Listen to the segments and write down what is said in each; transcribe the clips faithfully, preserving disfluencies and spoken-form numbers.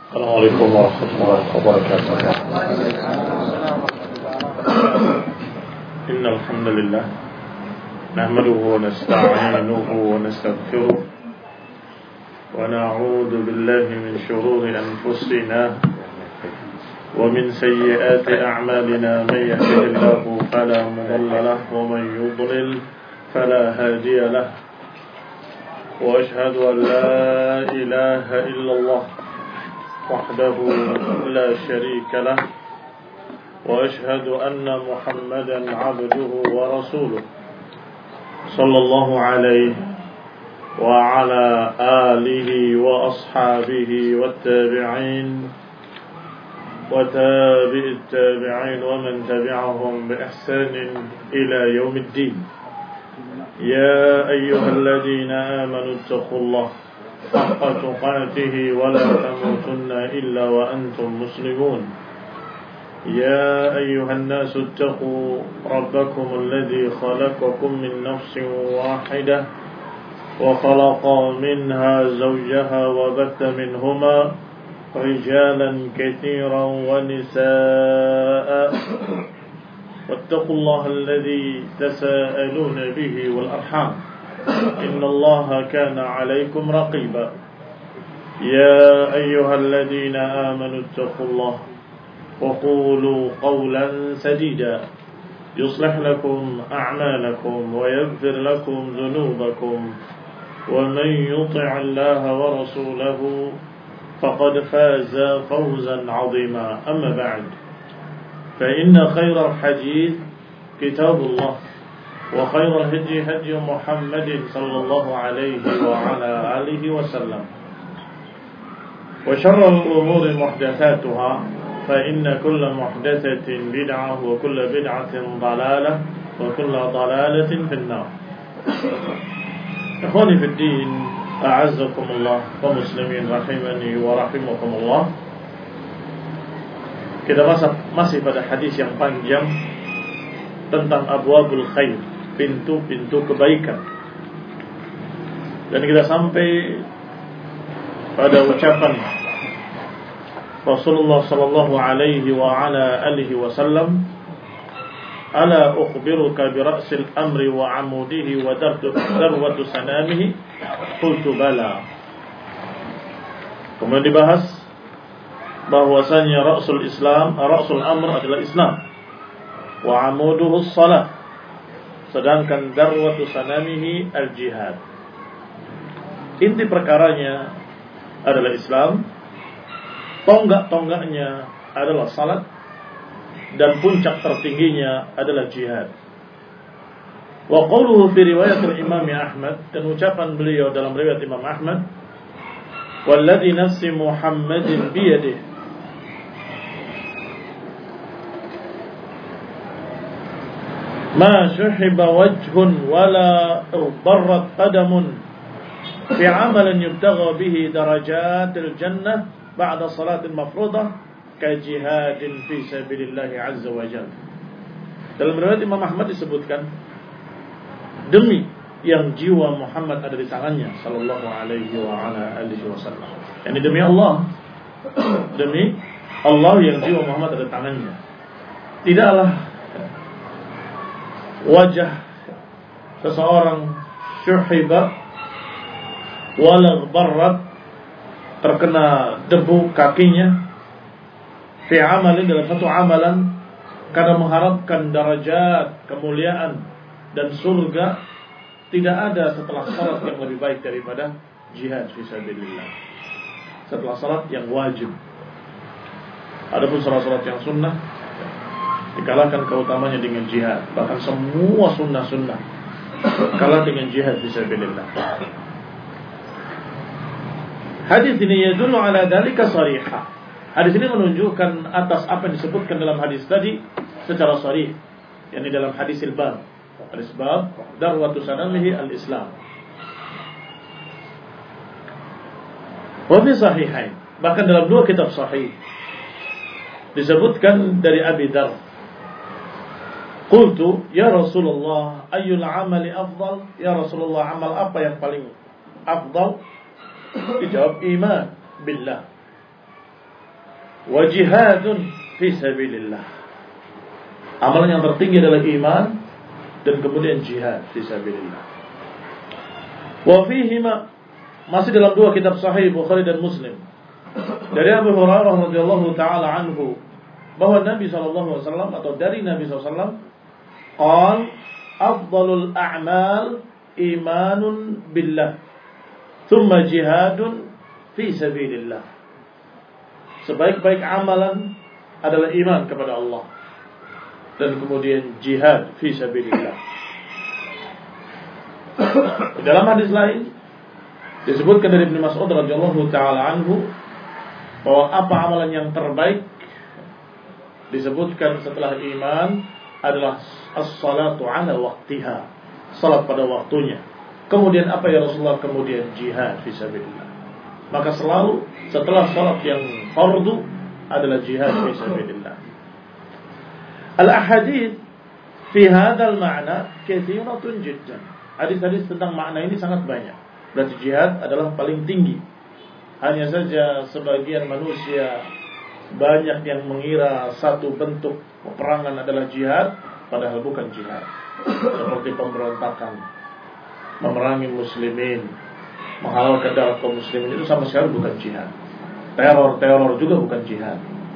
Assalamualaikum warahmatullahi wabarakatuh. Innal hamdalillah nahmaduhu wa nasta'inuhu wa nastaghfiruh wa na'udzu billahi min shururi anfusina wa min sayyiati a'malina may yahdihillahu fala mudilla lahu wa man yudlil fala hadiya lahu wa ashhadu an la ilaha illallah وحده لا شريك له وأشهد أن محمدا عبده ورسوله صلى الله عليه وعلى آله وأصحابه والتابعين وتابع التابعين ومن تبعهم بإحسان إلى يوم الدين. يا أيها الذين آمنوا اتقوا الله حق تقاته ولا تموتن إلا وأنتم مسلمون. يا أيها الناس اتقوا ربكم الذي خلقكم من نفس واحدة وخلق منها زوجها وبث منهما رجالا كثيرا ونساء واتقوا الله الذي تساءلون به والأرحام إن الله كان عليكم رقيبا. يا أيها الذين آمنوا اتقوا الله وقولوا قولا سديدا يصلح لكم أعمالكم ويغفر لكم ذنوبكم ومن يطع الله ورسوله فقد فاز فوزا عظيما. أما بعد فإن خير الحديث كتاب الله وخير الهدي هدي محمد صلى الله عليه وعلى آله وسلم وشر الأمور محدثاتها فإن كل محدثة بدعة وكل بدعة ضلالة وكل ضلالة في النار. إخواني في الدين أعزكم الله ومسلمين رحمني ورحمكم الله. Kita masih pada hadis yang panjang tentang abwabul khair, pintu-pintu kebaikan. Dan kita sampai pada ucapan Rasulullah sallallahu alaihi wa ala alihi wasallam, ala ukhbiruka bi ra'sil amri wa amudihi wa darwatu sanamihi, qultu bala. Kemudian dibahas bahwasanya ra'sul Islam, ra'sul amr adalah Islam, wa amuduhu shalah, sedangkan darwatu sanamihi al-jihad. Inti perkaranya adalah Islam, tonggak-tonggaknya adalah salat, dan puncak tertingginya adalah jihad. Wa qawluhu fi riwayat al-Imam Ahmad, dan ucapan beliau dalam riwayat Imam Ahmad, walladzi nafsi Muhammadin biyadihi, ma syuhiba wajhun wala barrat qadamun fi amalin yubtagha bihi darajatil jannah ba'da salatin mafruḍah ka jihadin fi sabilillah azza wa jalla. Dalam riwayat Imam Ahmad disebutkan, demi yang jiwa Muhammad ada di tangannya sallallahu alaihi wa ala alihi wasallam, yakni demi Allah, demi Allah yang jiwa Muhammad ada di tangannya, tidaklah wajah seseorang syuhiba wala barrat, terkena debu kakinya, fi amalin, dalam satu amalan, karena mengharapkan darajat, kemuliaan dan surga, tidak ada setelah salat yang lebih baik daripada jihad fi sabilillah, setelah salat yang wajib. Adapun salat-salat yang sunnah dikalahkan keutamanya dengan jihad. Bahkan semua sunnah-sunnah kalah dengan jihad fisabilillah. Hadis ini yadullu ala dzalika sharihah. Hadis ini menunjukkan atas apa yang disebutkan dalam hadis tadi secara sharih, yakni dalam hadis al-bab, hadis bab darwatu sanamihi al-Islam. Wa fi sahihain, bahkan dalam dua kitab sahih disebutkan dari Abi Dzar, qultu ya Rasulullah ayyul amali afdal, ya Rasulullah amal apa yang paling afdal? Dijawab iman billah, wa jihadun fi sabilillah. Amalan yang tertinggi adalah iman dan kemudian jihad fi sabilillah. Wa fihima, masih dalam dua kitab sahih Bukhari dan Muslim, dari Abu Hurairah radhiyallahu taala anhu, bahwa Nabi sallallahu alaihi wasallam atau dari Nabi sallallahu alaihi wasallam qal afdalul a'mal imanun billah thumma jihadun fi sabilillah. Sebaik-baik amalan adalah iman kepada Allah dan kemudian jihad fi sabilillah. Dalam hadis lain disebutkan dari Ibnu Mas'ud radhiyallahu taala anhu bahwa apa amalan yang terbaik, disebutkan setelah iman adalah as-salatu ala waqtiha, salat pada waktunya. Kemudian apa ya Rasulullah? Kemudian jihad fi sabilillah. Maka selalu setelah salat yang fardu adalah jihad fi sabilillah. Al-ahadits fi hadzal ma'na katsiratun jiddan. Hadis-hadis tentang makna ini sangat banyak. Berarti jihad adalah paling tinggi. Hanya saja sebagian manusia banyak yang mengira satu bentuk peperangan adalah jihad, padahal bukan jihad. Seperti pemberontakan, memerangi muslimin, menghalalkan darah kaum muslimin, itu sama sekali bukan jihad. Teror-teror juga bukan jihad.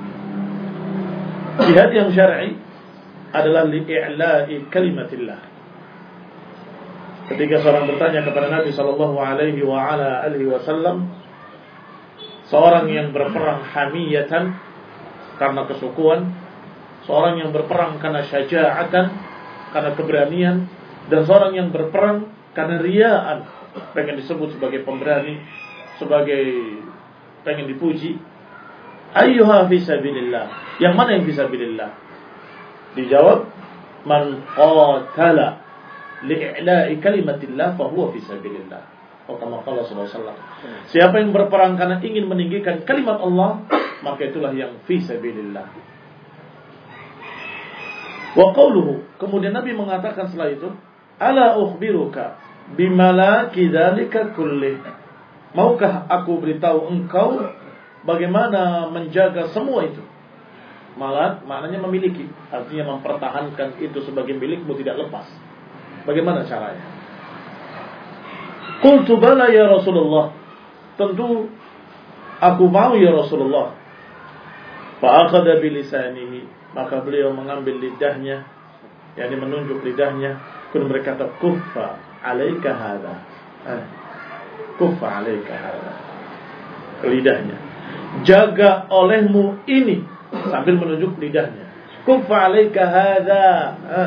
Jihad yang syar'i adalah li'i'la'i kalimatillah. Ketika seorang bertanya kepada Nabi sallallahu alaihi wa ala alihi wasallam, seorang yang berperang hamiyatan karena kesukuan, seorang yang berperang karena syaja'atan, karena keberanian, dan seorang yang berperang karena riya'an, pengen disebut sebagai pemberani, sebagai pengen dipuji. Ayyuha fi sabilillah, yang mana yang fi sabilillah? Dijawab, man qatala li'i'la'i kalimatillah fahuwa fi sabilillah. Oh, kama qala sallallahu alaihi wasallam. Siapa yang berperang karena ingin meninggikan kalimat Allah, maka itulah yang fi sabilillah. Wa qawluhu, kemudian Nabi mengatakan setelah itu, ala ukhbiruka bimalaki dzalika kullih. Maukah aku beritahu engkau bagaimana menjaga semua itu? Malak maknanya memiliki, artinya mempertahankan itu sebagai milikmu, tidak lepas. Bagaimana caranya? Qultu bala ya Rasulullah, tentu aku mau ya Rasulullah. Fa akhadha bi lisanihi, maka beliau mengambil lidahnya, yakni menunjuk lidahnya, kemudian berkata, kuffa alaika hadza. Eh, kuffa alaika hadza. Lidahnya, jaga olehmu ini, sambil menunjuk lidahnya. Kuffa alaika hadza. Eh.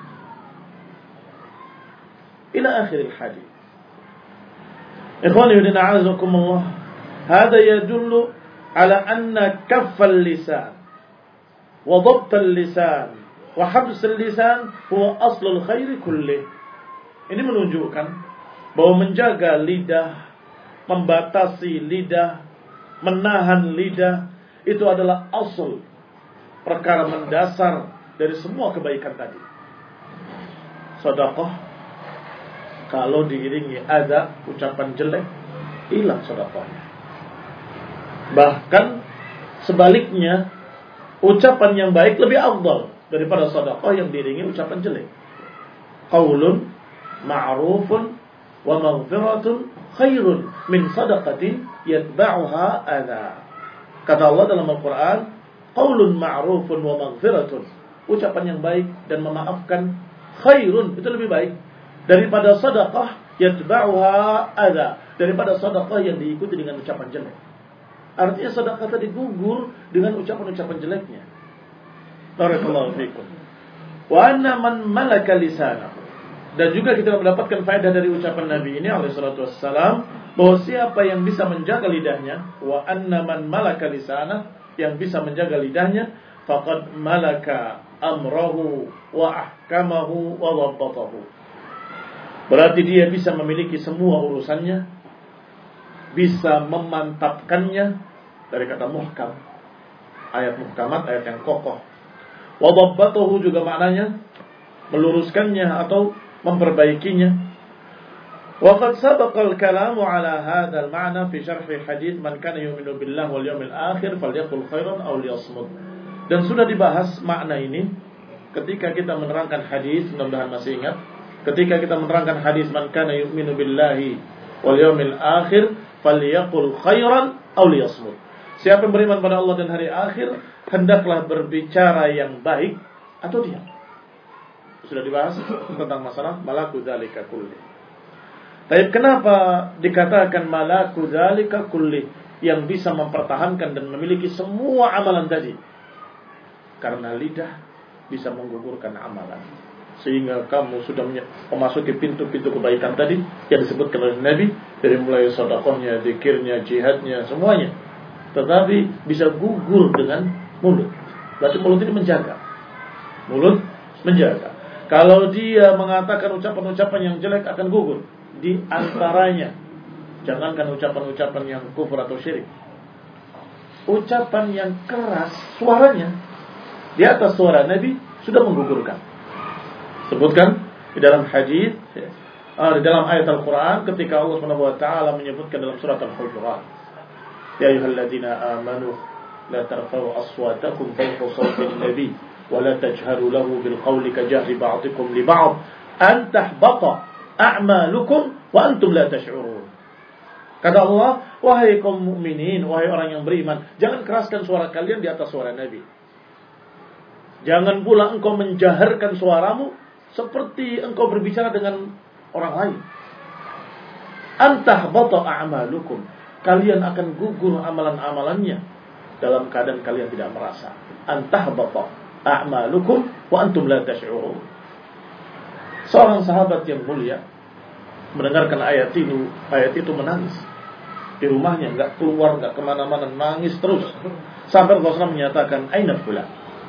Ila akhir hadis. Ikhwani wa a'azakumullah, hada yadullu ala anna kaffal lisan wa dhabtal lisan wa habsal lisan huwa aslul khairi kullih. Ini menunjukkan bahwa menjaga lidah, membatasi lidah, menahan lidah, itu adalah asal, perkara mendasar dari semua kebaikan tadi. Sedekah kalau diiringi ada ucapan jelek, hilang sedekahnya. Bahkan sebaliknya, ucapan yang baik lebih afdal daripada sedekah yang diiringi ucapan jelek. Qaulun ma'rufun wa maghfiratun khairun min sadaqatin yatba'uha adha. Kata Allah dalam Al-Quran, qaulun ma'rufun wa maghfiratun, ucapan yang baik dan memaafkan, khairun, itu lebih baik daripada sedekah yatba'uha adza, daripada sedekah yang diikuti dengan ucapan jelek. Artinya sedekah tadi gugur dengan ucapan-ucapan jeleknya. Barakallahu fikum. Wa anna man malaka lisana, dan juga kita mendapatkan faedah dari ucapan Nabi ini alaihi salatu wassalam, bahwa siapa yang bisa menjaga lidahnya, wa anna man malaka lisana, yang bisa menjaga lidahnya, faqad malaka amrahu wa ahkamahu wa dhabbatahu. Berarti dia bisa memiliki semua urusannya, bisa memantapkannya, dari kata muhkam, ayat muhkamat, ayat yang kokoh. Wa dhabbatahu juga maknanya meluruskannya atau memperbaikinya. وقد سبق الكلام على هذا المعنى في شرح حديث من كان يؤمن بالله واليوم الآخر فليقل خيرا أو ليصمت. Dan sudah dibahas makna ini ketika kita menerangkan hadis, mudah-mudahan masih ingat, ketika kita menerangkan hadis man kana yu'minu billahi wal yawmil akhir falyaqul khairan aw liyasmut. Siapa yang beriman pada Allah dan hari akhir, hendaklah berbicara yang baik atau diam. Sudah dibahas tentang masalah malaku dzalika kulli. Tapi kenapa dikatakan malaku dzalika kulli, yang bisa mempertahankan dan memiliki semua amalan tadi? Karena lidah bisa menggugurkan amalan. Sehingga kamu sudah memasuki pintu-pintu kebaikan tadi yang disebutkan oleh Nabi, dari mulai sedekahnya, zikirnya, jihadnya, semuanya. Tetapi bisa gugur dengan mulut. Berarti mulut ini menjaga. Mulut menjaga. Kalau dia mengatakan ucapan-ucapan yang jelek akan gugur. Di antaranya, jangankan ucapan-ucapan yang kufur atau syirik, ucapan yang keras suaranya di atas suara Nabi sudah menggugurkan. Sebutkan di dalam hadis, uh, di dalam ayat Al-Quran ketika Allah Subhanahu wa taala menyebutkan dalam surat Al-Hujurat, ya ayyuhalladzina amanu la tarfa'u aswatakum fawqa sawti an-nabi wa la tajharu lahu bil qawli kajahri ba'dikum li ba'd an tahbata a'malukum wa antum la tash'urun. Kata Allah, wahai kaum mukminin, wahai orang yang beriman, jangan keraskan suara kalian di atas suara Nabi. Jangan pula engkau menjaharkan suaramu seperti engkau berbicara dengan orang lain. Antahbata a'malukum, kalian akan gugur amalan-amalannya dalam keadaan kalian tidak merasa. Antahbata a'malukum wa antum la tash'urun. Seorang sahabat yang mulia mendengarkan ayat itu, ayat itu menangis di rumahnya, nggak keluar, nggak kemana-mana, nangis terus sampai Rasulullah menyatakan, aina fulan,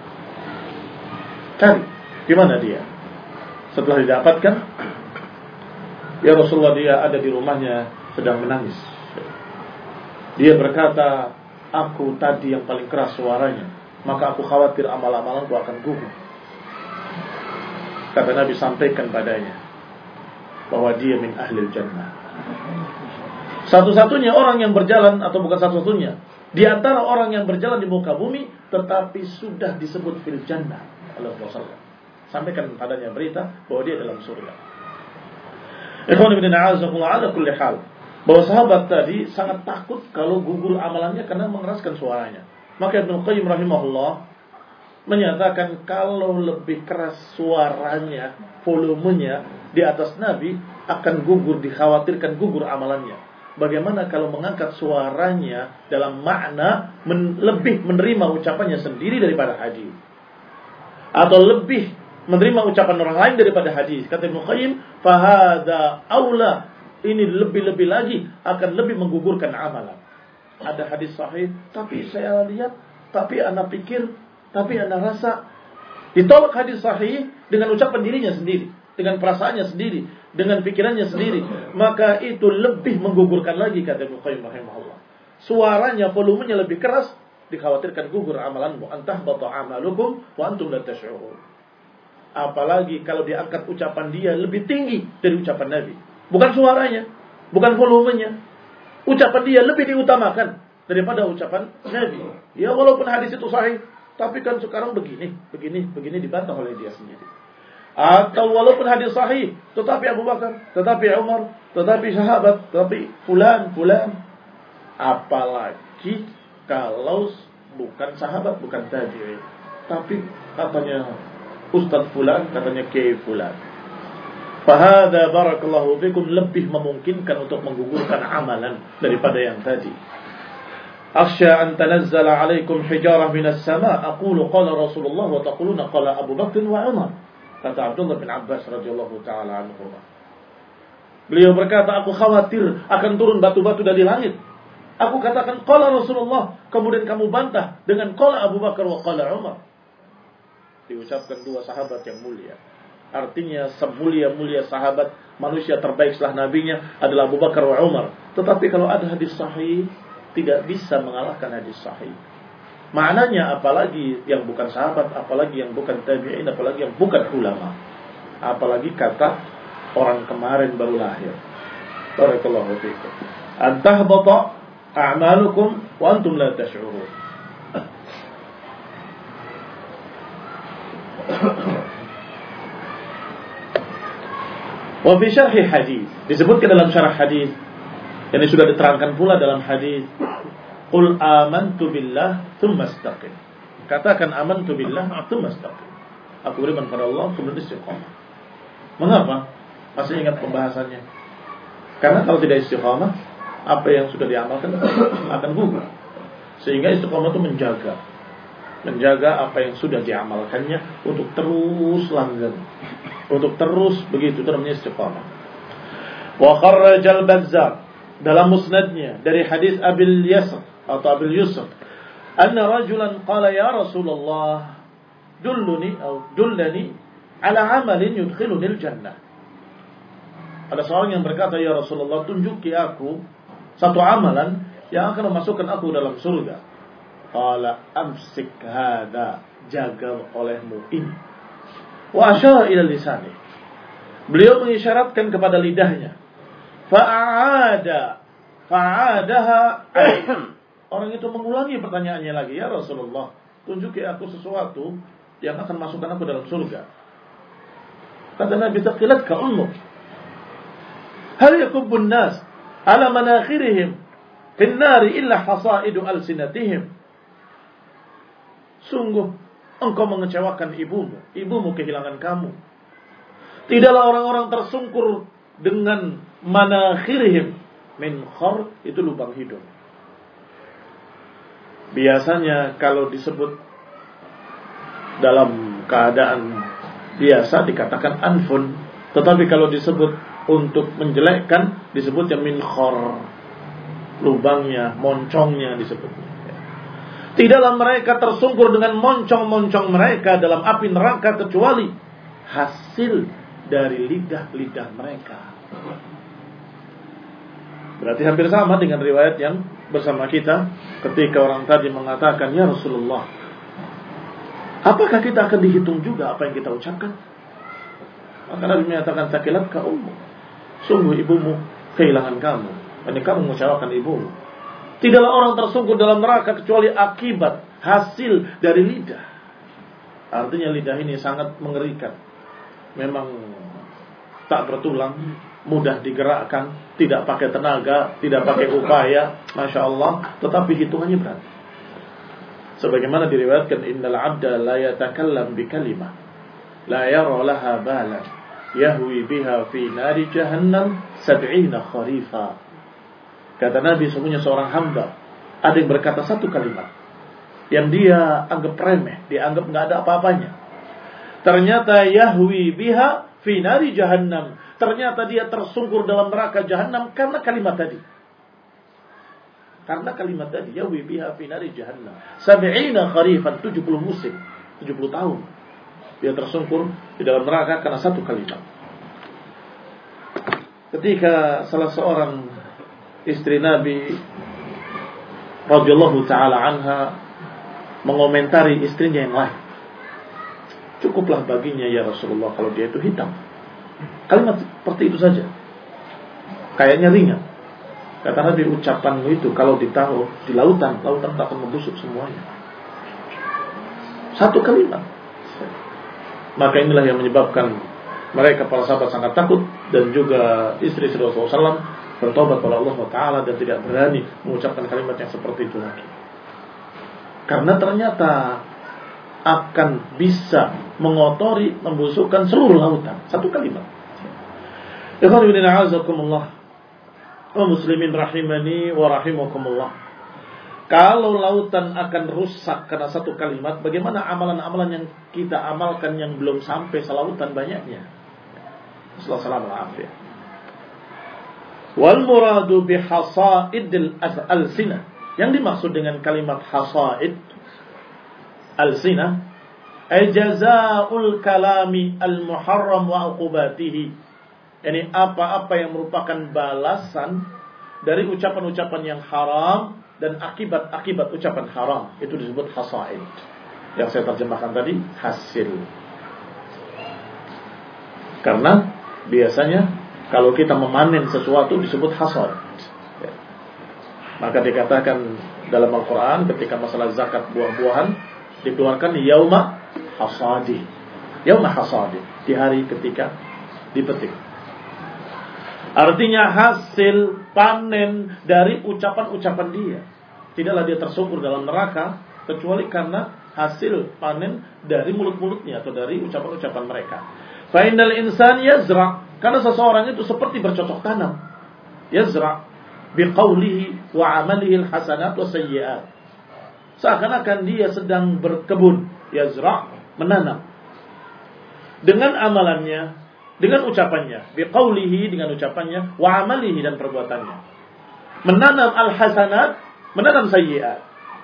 cari di mana dia. Setelah didapatkan, ya Rasulullah, dia ada di rumahnya sedang menangis. Dia berkata, aku tadi yang paling keras suaranya, maka aku khawatir amal-amalanku akan gugur. Kata Nabi, sampaikan padanya bahwa dia min ahlil jannah. Satu-satunya orang yang berjalan, atau bukan satu-satunya, di antara orang yang berjalan di muka bumi tetapi sudah disebut fil jannah oleh Rasulullah. Sampaikan padanya berita bahwa dia dalam surga. Ikhwan ibn a'azakumullah, ala kulli hal, bahwa sahabat tadi sangat takut kalau gugur amalannya karena mengeraskan suaranya. Maka Ibnu Qayyim rahimahullah menyatakan kalau lebih keras suaranya, volumenya di atas Nabi, akan gugur, dikhawatirkan gugur amalannya. Bagaimana kalau mengangkat suaranya dalam makna men- lebih menerima ucapannya sendiri daripada hadis, atau lebih menerima ucapan orang lain daripada hadis? Kata Ibnu Qayyim, fahada aula, ini lebih-lebih lagi akan lebih menggugurkan amalan. Ada hadis sahih, tapi saya lihat, tapi anak pikir, tapi anda rasa, ditolak hadis sahih dengan ucapan dirinya sendiri, dengan perasaannya sendiri, dengan pikirannya sendiri, maka itu lebih menggugurkan lagi, kata Ibnu Qayyim rahimahullah. Suaranya, volumenya lebih keras, dikhawatirkan gugur amalanmu. Antahbata a'malukum wa antum la tash'urun. Apalagi kalau diangkat ucapan dia lebih tinggi dari ucapan Nabi. Bukan suaranya, bukan volumenya, ucapan dia lebih diutamakan daripada ucapan Nabi. Ya walaupun hadis itu sahih, tapi kan sekarang begini, begini, begini dibantah oleh dia sendiri. Atau walaupun hadis sahih, tetapi Abu Bakar, tetapi Umar, tetapi sahabat, tetapi fulan, fulan. Apalagi kalau bukan sahabat, bukan tabi'in, tapi katanya Ustaz fulan, katanya Kiai fulan. Fahada barakallahu fikum lebih memungkinkan untuk menggugurkan amalan daripada yang tadi. أخشى أن تنزل عليكم حجارة من السماء أقول قال رسول الله وتقولون قال أبو بكر وعمر. Kata Abdullah bin Abbas radhiyallahu taala anhu. Beliau berkata, aku khawatir akan turun batu-batu dari langit. Aku katakan qala Rasulullah, kemudian kamu bantah dengan qala Abu Bakar wa qala Umar. Diucapkan dua sahabat yang mulia. Artinya semulia-mulia sahabat, manusia terbaik setelah nabinya adalah Abu Bakar wa Umar. Tetapi kalau ada hadis sahih, tidak bisa mengalahkan hadis sahih. Maknanya apalagi yang bukan sahabat, apalagi yang bukan tabi'in, apalagi yang bukan ulama, apalagi kata orang kemarin baru lahir. Barakallahu fiikum. An tahbata a'malukum wa antum la tash'urun. Wa fi syarh hadis, disebutkan dalam syarah hadis, yang sudah diterangkan pula dalam hadis, qul amantu billah tsumma istaqim. Katakan amantu billah tsumma istaqim. Aku beriman pada Allah kemudian istiqamah. Mengapa? Masih ingat pembahasannya? Karena kalau tidak istiqamah, apa yang sudah diamalkan akan gugur. Sehingga istiqamah itu menjaga menjaga apa yang sudah diamalkannya untuk terus langgeng, untuk terus begitu, itu namanya istiqamah. Wa kharraja al-Bazzar dalam musnadnya dari hadis Abil Yasr atau Abil Yusr, anna rajulan qala ya Rasulullah dulluni atau dullani ala amalin yudkhiluni al-jannah. Ada seorang yang berkata, ya Rasulullah, tunjuki aku satu amalan yang akan memasukkan aku dalam surga. Qala amsik hadha, jaga olehmu ini. Wa asyara ila lisani, beliau mengisyaratkan kepada lidahnya. Fa'ada fa'adaha. Orang itu mengulangi pertanyaannya lagi, ya Rasulullah, tunjuki aku sesuatu yang akan masukkan aku dalam surga. Kata Nabi, taqilatka ummuk, hal yakubbun nas ala manakhirihim fin nari illa hasaidu alsinatihim. Sungguh engkau mengecewakan ibumu, ibumu kehilangan kamu. Tidaklah orang-orang tersungkur dengan manakhirihim, min khar itu lubang hidung. Biasanya kalau disebut dalam keadaan biasa dikatakan anfun, tetapi kalau disebut untuk menjelekkan disebutnya min khar, lubangnya, moncongnya disebutnya. Tidaklah mereka tersungkur dengan moncong-moncong mereka dalam api neraka kecuali hasil dari lidah-lidah mereka. Berarti hampir sama dengan riwayat yang bersama kita ketika orang tadi mengatakan, ya Rasulullah, apakah kita akan dihitung juga apa yang kita ucapkan? Maka Nabi menyatakan, taqilatka ummuk, sungguh ibumu kehilangan kamu. Ini kamu mengecewakan ibumu. Tidaklah orang tersungkur dalam neraka kecuali akibat hasil dari lidah. Artinya lidah ini sangat mengerikan. Memang tak bertulang, mudah digerakkan, tidak pakai tenaga, tidak pakai upaya, Masya Allah, tetapi hitungannya berat. Sebagaimana diriwayatkan, innal abda la yatakallam bi kalimah la yara laha balan yahwi biha fi nari jahannam sab'ina kharifa. Kata Nabi, sesungguhnya seorang hamba ada yang berkata satu kalimat yang dia anggap remeh, dia anggap enggak ada apa-apanya. Ternyata yahwi biha fi nari jahannam, ternyata dia tersungkur dalam neraka jahannam karena kalimat tadi. Karena kalimat tadi, yahwi biha fi nari jahannam sab'ina kharifan, tujuh puluh musim, tujuh puluh tahun dia tersungkur di dalam neraka karena satu kalimat. Ketika salah seorang istri Nabi radhiyallahu taala anha mengomentari istrinya yang lain, cukuplah baginya ya Rasulullah kalau dia itu hitam. Kalimat seperti itu saja, kayaknya ringan. Kata Nabi, ucapanmu itu kalau ditaruh di lautan, lautan akan membusuk semuanya. Satu kalimat. Maka inilah yang menyebabkan mereka para sahabat sangat takut, dan juga istri-istri Rasulullah shallallahu alaihi wasallam bertobat kepada Allah Taala dan tidak berani mengucapkan kalimat yang seperti itu lagi. Karena ternyata akan bisa mengotori, membusukkan seluruh lautan. Satu kalimat. Ikhwan fillah, a'azakumullah wa muslimin rahimani wa rahimakumullah. Kalau lautan akan rusak karena satu kalimat, bagaimana amalan-amalan yang kita amalkan yang belum sampai selautan banyaknya? Sallallahu alaihi wasallam. Wal muradu bi hasaidil al-sinah, yang dimaksud dengan kalimat hasaid al-sinah ay jazaa'ul kalami al-muharram wa uqubatihi, yani apa-apa yang merupakan balasan dari ucapan-ucapan yang haram dan akibat-akibat ucapan haram, itu disebut hasaid. Yang saya terjemahkan tadi hasil. Karena biasanya Kalau kita memanen sesuatu disebut hasad. Ya. Maka dikatakan dalam Al-Quran ketika masalah zakat buah-buahan dikeluarkan yauma hasadi. Yauma hasadi, di hari ketika dipetik. Artinya hasil panen dari ucapan-ucapan dia. Tidaklah dia tersungkur dalam neraka kecuali karena hasil panen dari mulut-mulutnya atau dari ucapan-ucapan mereka. Fa innal insan yazra, karena seseorang itu seperti bercocok tanam. Yazra biqaulihi wa amalihi alhasanat wa sayyi'at. Seakan-akan dia sedang berkebun, yazra, menanam. Dengan amalannya, dengan ucapannya, biqaulihi, dengan ucapannya, wa amalihi, dan perbuatannya. Menanam al-hasanat, menanam sayyi'at.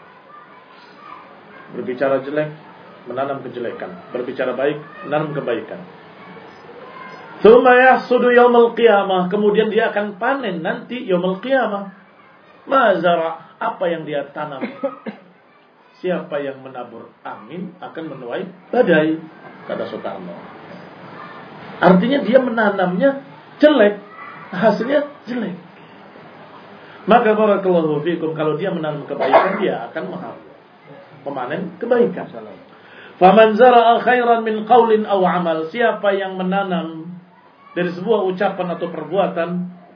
Berbicara jelek, menanam kejelekan. Berbicara baik, menanam kebaikan. Tsumma yahsudu yaumil qiyamah, kemudian dia akan panen nanti yaumil qiyamah. Ma zara, apa yang dia tanam. Siapa yang menabur angin akan menuai badai, kata Soekarno. Artinya dia menanamnya jelek, hasilnya jelek. Maka barakallahu fikum, kalau dia menanam kebaikan, dia akan memanen kebaikan. Faman zara'a khairan min qaulin aw amal, siapa yang menanam dari sebuah ucapan atau perbuatan,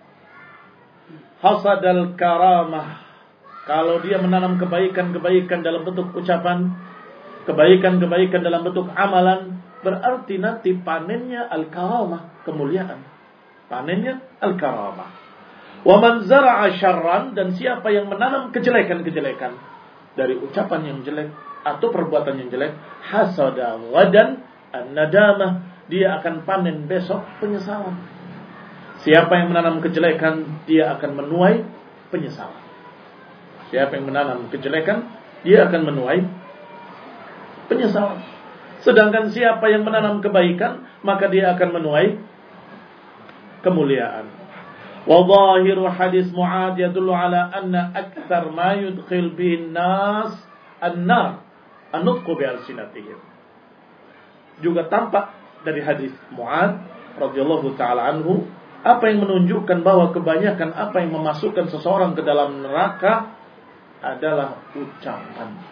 hasadal karamah, kalau dia menanam kebaikan-kebaikan dalam bentuk ucapan, kebaikan-kebaikan dalam bentuk amalan, berarti nanti panennya al-karamah, kemuliaan. Panennya al-karamah. Wa man zara'a syarran, dan siapa yang menanam kejelekan-kejelekan dari ucapan yang jelek atau perbuatan yang jelek, hasada ghadan an-nadamah, dia akan panen besok penyesalan. Siapa yang menanam kejelekan, dia akan menuai penyesalan. Siapa yang menanam kejelekan, dia akan menuai penyesalan. Sedangkan siapa yang menanam kebaikan, maka dia akan menuai kemuliaan. Wa zahiru hadis Mu'adz yadullu ala anna aktsar ma yudkhil bihi an-nas an-nar an-nutqu bi alsinatihim. Juga tampak dari hadis Mu'adz radhiyallahu taala anhu, apa yang menunjukkan bahwa kebanyakan apa yang memasukkan seseorang ke dalam neraka adalah ucapan.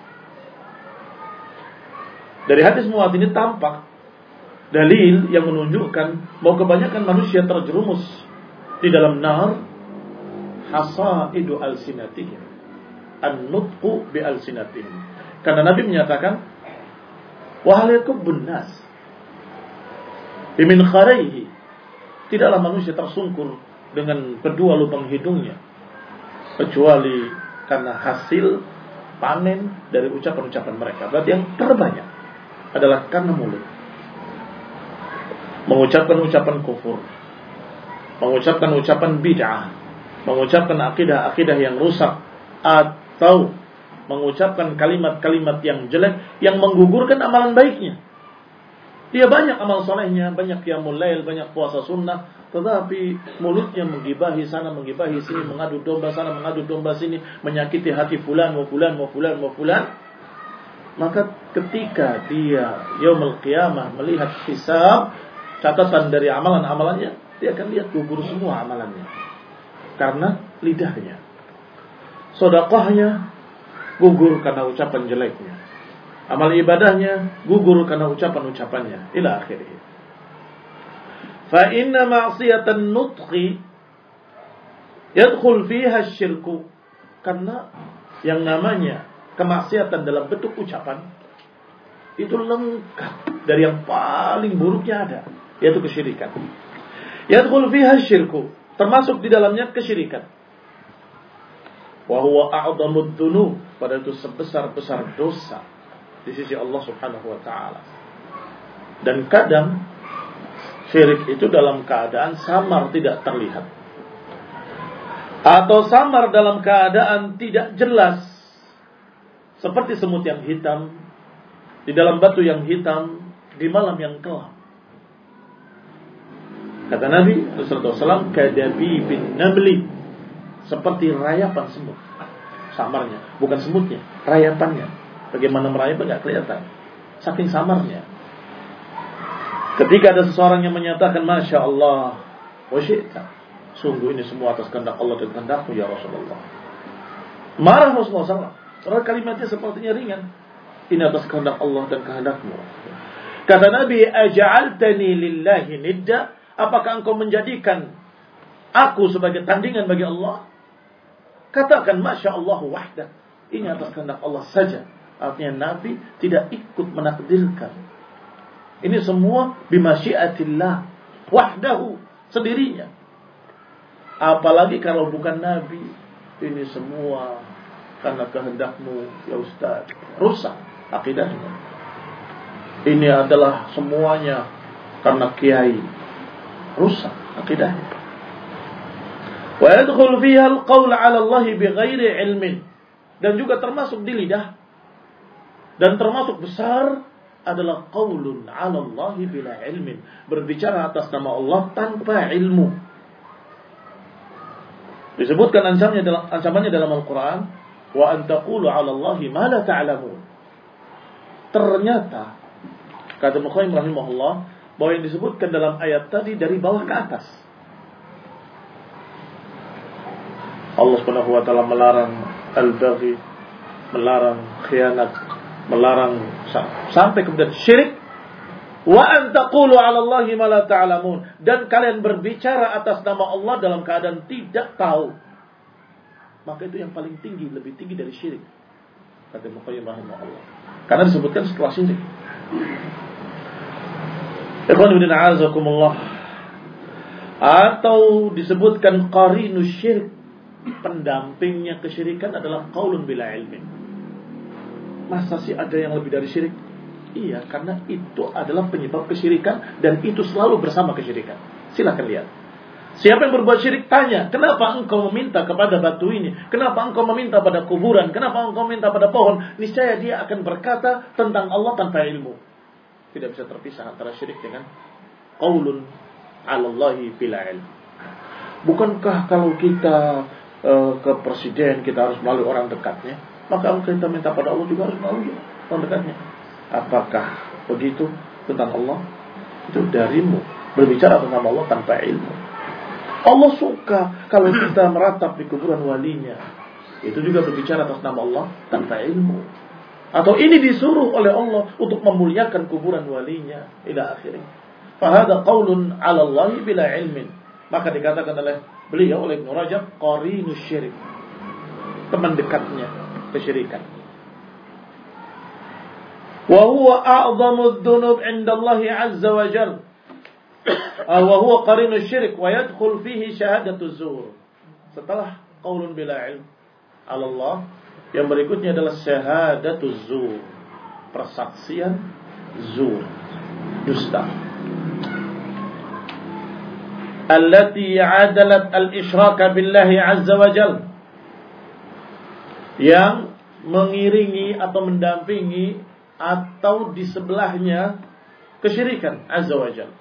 Dari hadis Mu'adz ini tampak dalil yang menunjukkan bahwa kebanyakan manusia terjerumus di dalam nar hasaidu alsinatihim, an-nutqu bi alsinatihim. Karena Nabi menyatakan, wa hal yakubun nas bimin kharaihi, tidaklah manusia tersungkur dengan kedua lubang hidungnya kecuali karena hasil panen dari ucapan-ucapan mereka. Berarti yang terbanyak adalah karena mulut, mengucapkan ucapan kufur, mengucapkan ucapan bid'ah, mengucapkan akidah-akidah yang rusak, atau mengucapkan kalimat-kalimat yang jelek yang menggugurkan amalan baiknya. Dia banyak amal solehnya, banyak qiyamul lail, banyak puasa sunnah, tetapi mulutnya menggibahi sana, menggibahi sini, mengadu domba sana, mengadu domba sini, menyakiti hati fulan, wa fulan, wa fulan, wa fulan. Maka ketika dia yaumul qiyamah melihat hisab, catatan dari amalan-amalannya, dia akan lihat gugur semua amalannya karena lidahnya. Sedekahnya gugur karena ucapan jeleknya. Amal ibadahnya gugur karena ucapan-ucapannya. Ila akhirih. Fa inna ma'siyatan nutqi yadkhul fiha syirku. Karena yang namanya kemaksiatan dalam bentuk ucapan itu lengkap dari yang paling buruknya ada, yaitu kesyirikan. Yadkhul fiha syirku, termasuk di dalamnya kesyirikan. Wa huwa a'dhamud dzunub, padahal itu sebesar-besar dosa di sisi Allah Subhanahu wa taala. Dan kadang syirik itu dalam keadaan samar, tidak terlihat, atau samar dalam keadaan tidak jelas, seperti semut yang hitam di dalam batu yang hitam di malam yang kelam. Kata Nabi sallallahu alaihi wasallam, kadabi bin namli, seperti rayapan semut. Samarnya, bukan semutnya, rayapannya. Bagaimana merayap enggak kelihatan, saking samarnya. Ketika ada seseorang yang menyatakan, Masya Allah, wa syi'ta. Sungguh ini semua atas kehendak Allah dan kehendakmu ya Rasulullah. Marah Rasulullah shallallahu alaihi wasallam. Karena kalimatnya sepertinya ringan. Ini atas kehendak Allah dan kehendakmu. Kata Nabi, aja'altani lillahi nidda? Apakah engkau menjadikan aku sebagai tandingan bagi Allah? Katakan Masya Allah wahdah. Ini atas kehendak Allah saja. Artinya Nabi tidak ikut menakdirkan. Ini semua bimasyiatillah wahdahu, sendirinya. Apalagi kalau bukan Nabi. Ini semua karena kehendakmu ya Ustaz. Rusak akidahnya. Ini adalah semuanya karena kiai. Rusak akidahnya. Wa yadkhul fiha al-qaul 'ala Allah bighairi ilmin. Dan juga termasuk di lidah. Dan termasuk besar adalah qaulun 'ala Allah bila ilmin. Berbicara atas nama Allah tanpa ilmu. Disebutkan ancamannya dalam ancamannya dalam Al-Qur'an, wa an taqulu 'ala Allahi ma la ta'lamun. Ternyata kata Muqayyim rahimahullah bahwa yang disebutkan dalam ayat tadi dari bawah ke atas. Allah Subhanahu wa taala melarang al-baghi, melarang khianat, melarang sampai kemudian syirik. Wa an taqulu 'ala Allahi ma la ta'lamun, dan kalian berbicara atas nama Allah dalam keadaan tidak tahu. Maka itu yang paling tinggi, lebih tinggi dari syirik. Kata Muqayyim rahimahullah. Karena disebutkan setelah syirik. Ikhwan fillah a'azakumullah. Atau disebutkan qarinu syirik, pendampingnya kesyirikan adalah qaulun bila ilmin. Masa sih ada yang lebih dari syirik? Iya, karena itu adalah penyebab kesyirikan dan itu selalu bersama kesyirikan. Silakan lihat. Siapa yang berbuat syirik tanya, kenapa engkau meminta kepada batu ini? Kenapa engkau meminta pada kuburan? Kenapa engkau meminta pada pohon? Niscaya dia akan berkata tentang Allah tanpa ilmu. Tidak bisa terpisah antara syirik dengan qaulun 'ala Allahi bila ilm. Bukankah kalau kita uh, ke presiden kita harus melalui orang dekatnya? Maka kita minta pada Allah juga harus melalui orang dekatnya. Apakah begitu tentang Allah? Itu darimu berbicara tentang Allah tanpa ilmu. Allah suka kalau kita meratap di kuburan walinya. Itu juga berbicara atas nama Allah tanpa ilmu. Atau ini disuruh oleh Allah untuk memuliakan kuburan walinya ila akhirnya. Fahada qaulun 'ala Allah bila ilmin. Maka dikatakan oleh beliau oleh Ibnu Rajab qarinu syirik. Teman dekatnya kesyirikan. Wa huwa a'zamu adh-dhunub 'inda Allah 'azza wa jalla. Wa huwa qarinu syirik wa yadkhul fihi syahadatu zur. Setelah qaulun bila ilm 'ala Allah, yang berikutnya adalah syahadatu zur, persaksian zur, dusta. Allati 'adalat al-isyraka billahi 'azza wa jalla. Yang mengiringi atau mendampingi atau di sebelahnya kesyirikan azza wa jalla.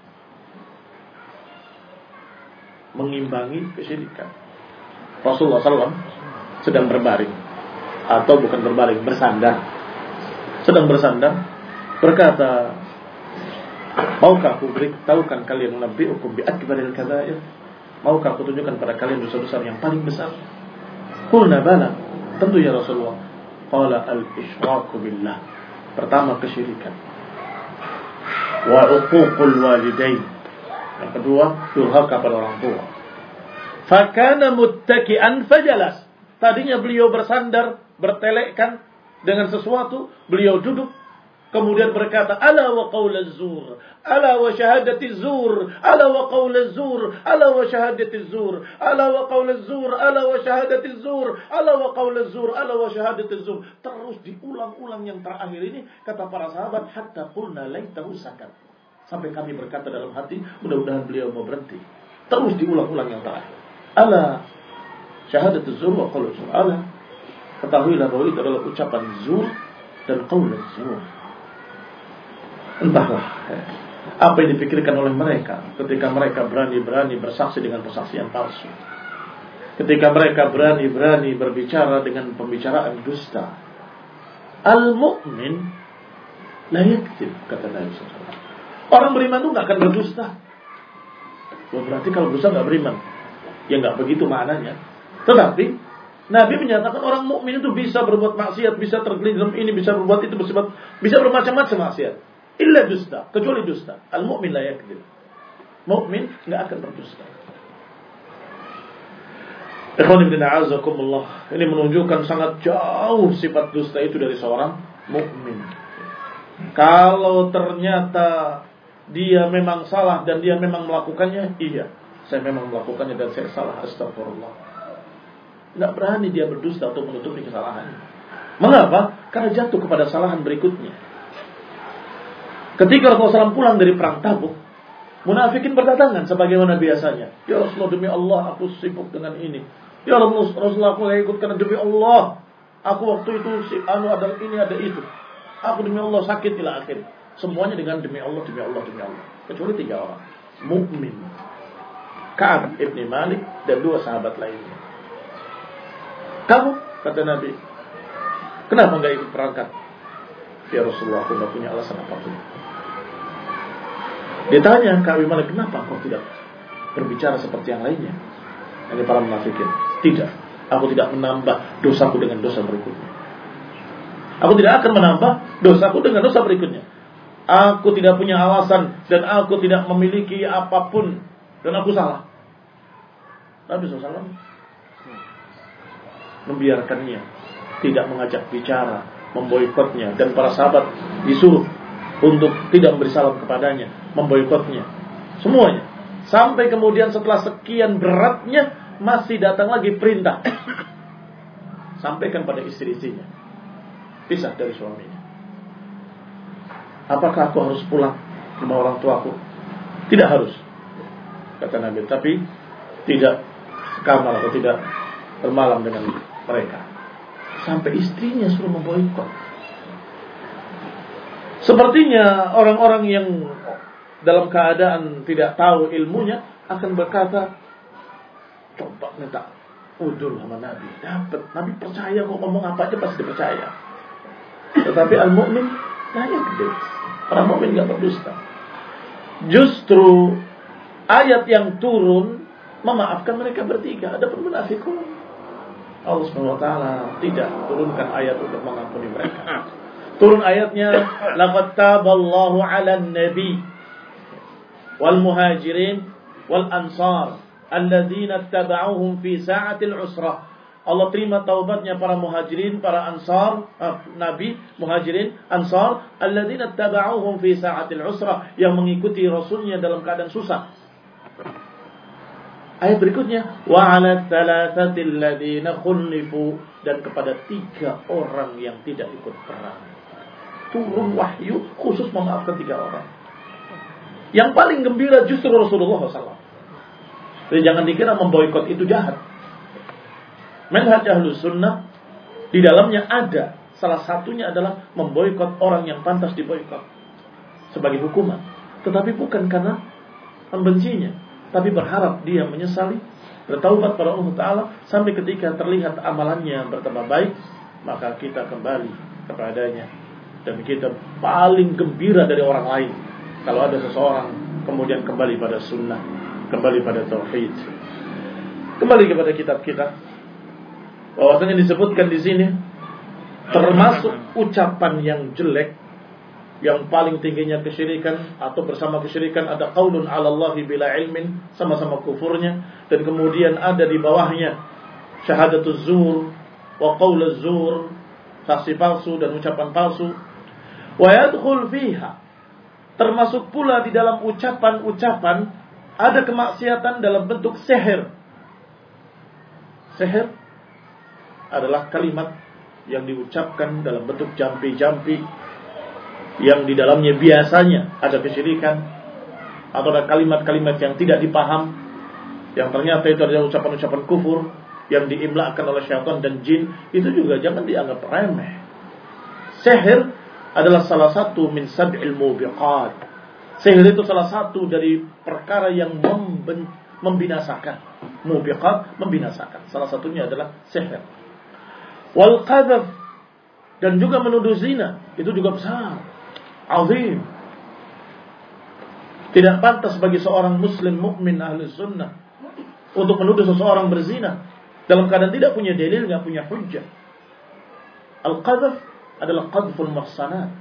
Mengimbangi kesyirikan. Rasulullah sallallahu alaihi wasallam sedang berbaring, atau bukan berbaring, bersandar. Sedang bersandar berkata, maukah aku beritahukan kalian nabiyukum bi akbaril kabair? Maukah aku tunjukkan pada kalian dosa besar yang paling besar? Qulna bala, tentu ya Rasulullah. Qala al-isyraku billah. Pertama kesyirikan. Wa uququl walidain. Yang kedua durhaka pada orang tua. Fakana muttaki'an fajalas. Tadinya beliau bersandar, bertelekkan dengan sesuatu, beliau duduk kemudian berkata, ala wa qaulaz zur, ala wa syahadatiz zur, ala wa qaulaz zur, ala wa syahadatiz zur, ala wa qaulaz zur, ala wa syahadatiz zur, ala wa qaulaz zur, ala wa syahadatiz zur. Terus diulang-ulang yang terakhir ini, kata para sahabat, hatta qulna laitahu sakat. Sampai kami berkata dalam hati, mudah-mudahan beliau mau berhenti. Terus diulang-ulang yang terakhir. Ala syahadatiz zur wa qaulaz zur. Ala, ketahuilah bahwa itu adalah ucapan zur dan qaulaz zur. Entahlah apa yang dipikirkan oleh mereka ketika mereka berani-berani bersaksi dengan persaksian palsu, ketika mereka berani-berani berbicara dengan pembicaraan dusta. Al-mu'min la yakdzib, kata Nabi sallallahu alaihi wasallam. Orang beriman itu gak akan berdusta. Berarti kalau berdusta nggak beriman. Ya nggak begitu maknanya. Tetapi Nabi menyatakan orang mukmin itu bisa berbuat maksiat, bisa tergelincir ini, bisa berbuat itu, bisa, bisa bermacam-macam maksiat. Illa dusta, kecuali dusta. Al-mu'min la yakdzib. Mukmin nggak akan berdusta. Ikhwan ibn a'azakumullah. Ini menunjukkan sangat jauh sifat dusta itu dari seorang mukmin. Kalau ternyata dia memang salah dan dia memang melakukannya, iya, saya memang melakukannya dan saya salah, astagfirullah. Tidak berani dia berdusta untuk menutupi kesalahannya. Mengapa? Karena jatuh kepada kesalahan berikutnya. Ketika Rasulullah shallallahu alaihi wasallam pulang dari perang Tabuk, munafikin berdatangan sebagaimana biasanya. Ya Rasulullah, demi Allah aku sibuk dengan ini. Ya Rasulullah, aku gak ikut karena demi Allah. Aku waktu itu si anu ada ini ada itu. Aku demi Allah sakit ila akhir. Semuanya dengan demi Allah, demi Allah, demi Allah. Kecuali tiga orang mukmin, Ka'ab ibn Malik dan dua sahabat lainnya. Kamu, kata Nabi, kenapa enggak ikut berangkat? Ya Rasulullah, aku enggak punya alasan apapun. Ditanya Ka'ab ibn Malik, kenapa kau tidak berbicara seperti yang lainnya? Ini para munafikin. Tidak, aku tidak menambah dosaku dengan dosa berikutnya. Aku tidak akan menambah dosaku dengan dosa berikutnya. Aku tidak punya alasan dan aku tidak memiliki apapun dan aku salah. Nabi shallallahu alaihi wasallam membiarkannya, tidak mengajak bicara, memboikotnya, dan para sahabat disuruh untuk tidak memberi salam kepadanya, memboikotnya, semuanya. Sampai kemudian setelah sekian beratnya masih datang lagi perintah, sampaikan pada istri-istrinya, pisah dari suaminya. Apakah aku harus pulang ke rumah orang tuaku? Tidak harus, kata Nabi, tapi tidak sekamar atau tidak bermalam dengan mereka. Sampai istrinya suruh memboikot. Sepertinya orang-orang yang dalam keadaan tidak tahu ilmunya akan berkata, coba minta udul sama Nabi, dapat. Nabi percaya kok, ngomong apa aja pasti percaya. Tetapi al-mu'min la yakdzib. Orang mukmin enggak berdusta. Justru ayat yang turun memaafkan mereka bertiga. Adapun munafikun, Allah subhanahu wa taala tidak turunkan ayat untuk mengampuni mereka. Turun ayatnya, laqad taballahu 'alan nabi wal muhajirin wal ansar alladzina ittaba'uuhum fi sa'atil 'usrah. Allah terima taubatnya para muhajirin, para ansar, uh, nabi, muhajirin, ansar, alladzina ittaba'uuhum fi sa'atil 'usrah, yang mengikuti rasulnya dalam keadaan susah. Ayat berikutnya, wa 'ala thalathatil ladzina khulifu, dan kepada tiga orang yang tidak ikut perang. Turun wahyu khusus memaafkan tiga orang. Yang paling gembira justru Rasulullah shallallahu alaihi wasallam. Jadi jangan dikira memboikot itu jahat. Manhaj Ahlus Sunnah di dalamnya ada, salah satunya adalah memboikot orang yang pantas diboikot sebagai hukuman. Tetapi bukan karena membencinya, tapi berharap dia menyesali, bertaubat pada Allah Ta'ala, sampai ketika terlihat amalannya bertambah baik, maka kita kembali kepadanya. Dan kita paling gembira dari orang lain kalau ada seseorang kemudian kembali pada sunnah, kembali pada tauhid, kembali kepada kitab kita. Bahwasanya disebutkan di sini termasuk ucapan yang jelek, yang paling tingginya kesyirikan, atau bersama kesyirikan ada qaulun 'ala Allahi bila ilmin, sama-sama kufurnya, dan kemudian ada di bawahnya syahadatuz zur wa qauluz zur, saksi palsu dan ucapan palsu. Wa yadkhul fiha, termasuk pula di dalam ucapan-ucapan ada kemaksiatan dalam bentuk sihir. Sihir adalah kalimat yang diucapkan dalam bentuk jampi-jampi, yang di dalamnya biasanya ada kesyirikan, atau ada kalimat-kalimat yang tidak dipaham, yang ternyata itu adalah ucapan-ucapan kufur yang diimlakkan oleh syaitan dan jin. Itu juga jangan dianggap remeh. Sihir adalah salah satu min sab'il mubiqat. Sihir itu salah satu dari perkara yang memben- membinasakan. Mubiqat, membinasakan. Salah satunya adalah sihir. Wal qadhaf, dan, dan juga menuduh zina, itu juga besar, azim. Tidak pantas bagi seorang muslim mukmin ahli sunnah untuk menuduh seseorang berzina dalam keadaan tidak punya dalil, tidak punya hujjah. Al-qadhf adalah qadhful muhsanat.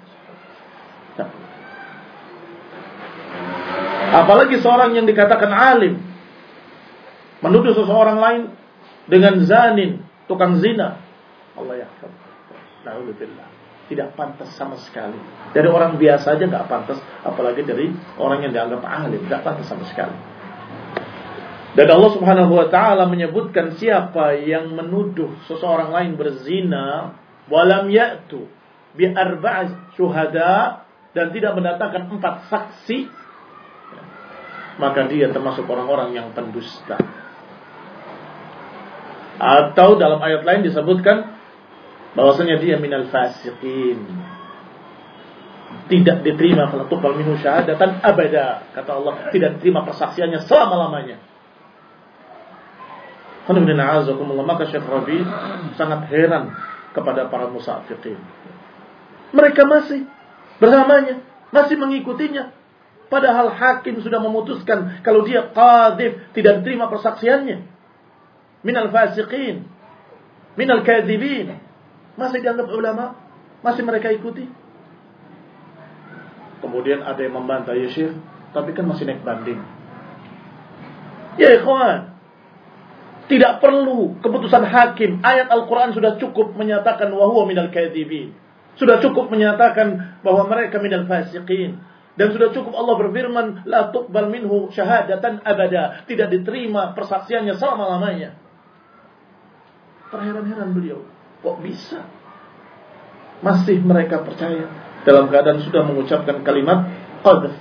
Apalagi seorang yang dikatakan alim menuduh seseorang lain dengan zanin, tukang zina. Allah yahfaz. Na'udzubillah. Tidak pantas sama sekali. Dari orang biasa aja nggak pantas, apalagi dari orang yang dianggap alim, nggak pantas sama sekali. Dan Allah Subhanahu wa taala menyebutkan siapa yang menuduh seseorang lain berzina, walam ya'tu bi arba'i syuhada, dan tidak mendatangkan empat saksi, maka dia termasuk orang-orang yang pendusta. Atau dalam ayat lain disebutkan bahwasanya dia minal fasiqin, tidak diterima kalau tuqbal minhu syahadatan abada, kata Allah, tidak diterima persaksiannya selama-lamanya. Maka Syekh Rabi sangat heran kepada para musafiqin. Mereka masih bersamanya, masih mengikutinya, padahal hakim sudah memutuskan kalau dia qadhif, tidak diterima persaksiannya. Minal fasiqin, minal kadhibin. Masih dianggap ulama, masih mereka ikuti. Kemudian ada yang membantah, ya Syekh, tapi kan masih naik banding. Ya ikhwan, tidak perlu keputusan hakim. Ayat Al-Quran sudah cukup menyatakan wa huwa minal kadhibin. Sudah cukup menyatakan bahwa mereka minal fasiqin. Dan sudah cukup Allah berfirman, la tuqbal minhu syahadatan abada. Tidak diterima persaksiannya selama-lamanya. Terheran-heran beliau, kok bisa masih mereka percaya dalam keadaan sudah mengucapkan kalimat qadhf.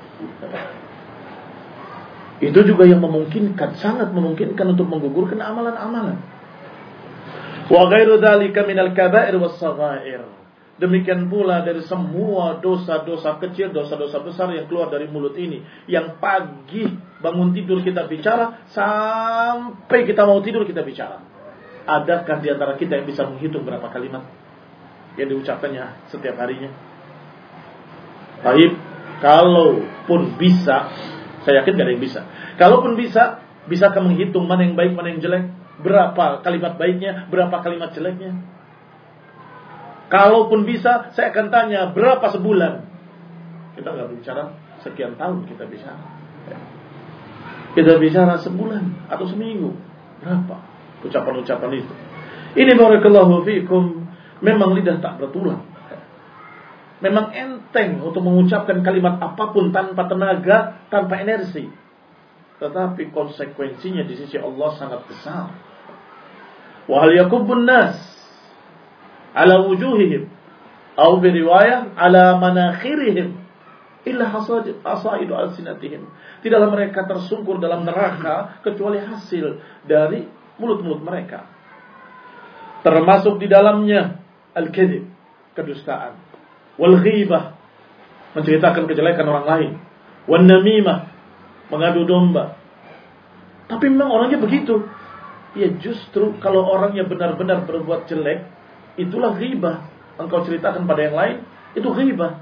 Itu juga yang memungkinkan, sangat memungkinkan untuk menggugurkan amalan-amalan. Wa ghairu dzalika minal kaba'ir was saghair. Demikian pula dari semua dosa-dosa kecil, dosa-dosa besar yang keluar dari mulut ini, yang pagi bangun tidur kita bicara, sampai kita mau tidur kita bicara. Adakah di antara kita yang bisa menghitung berapa kalimat yang diucapkannya setiap harinya? Baik, kalaupun bisa, saya yakin gak ada yang bisa. Kalaupun bisa, bisakah menghitung mana yang baik, mana yang jelek? Berapa kalimat baiknya, berapa kalimat jeleknya? Kalaupun bisa, saya akan tanya, berapa sebulan? Kita gak bicara sekian tahun, kita bicara. Kita bicara sebulan atau seminggu. Berapa ucapan-ucapan itu? Ini barakallahu fikum, memang lidah tak bertulang. Memang enteng untuk mengucapkan kalimat apapun tanpa tenaga, tanpa energi. Tetapi konsekuensinya di sisi Allah sangat besar. Wa hal yakubbun nas ala wujuhihim aw bi riwayah ala manakhirihim illa hasaidu alsinatihim. Tidaklah mereka tersungkur dalam neraka kecuali hasil dari mulut-mulut mereka. Termasuk di dalamnya al-kadhib, kedustaan, wal ghibah, menceritakan kejelekan orang lain, wan namimah, mengadu domba. Tapi memang orangnya begitu. Ya justru kalau orangnya benar-benar berbuat jelek, itulah ghibah. Engkau ceritakan pada yang lain, itu ghibah.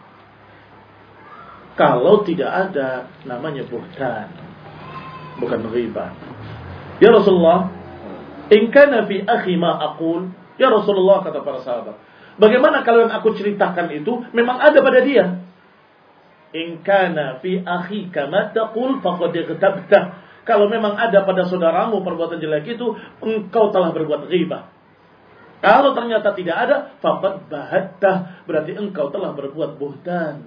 Kalau tidak ada, namanya buhtan, bukan ghibah. Ya Rasulullah, in kana fi akhi ma aqul, ya Rasulullah, kata para sahabat, bagaimana kalau yang aku ceritakan itu memang ada pada dia? In kana fi akhika ma taqul faqad ightabta. Kalau memang ada pada saudaramu perbuatan jelek itu, engkau telah berbuat ghibah. Kalau ternyata tidak ada, faqad bahatta, berarti engkau telah berbuat buhtan.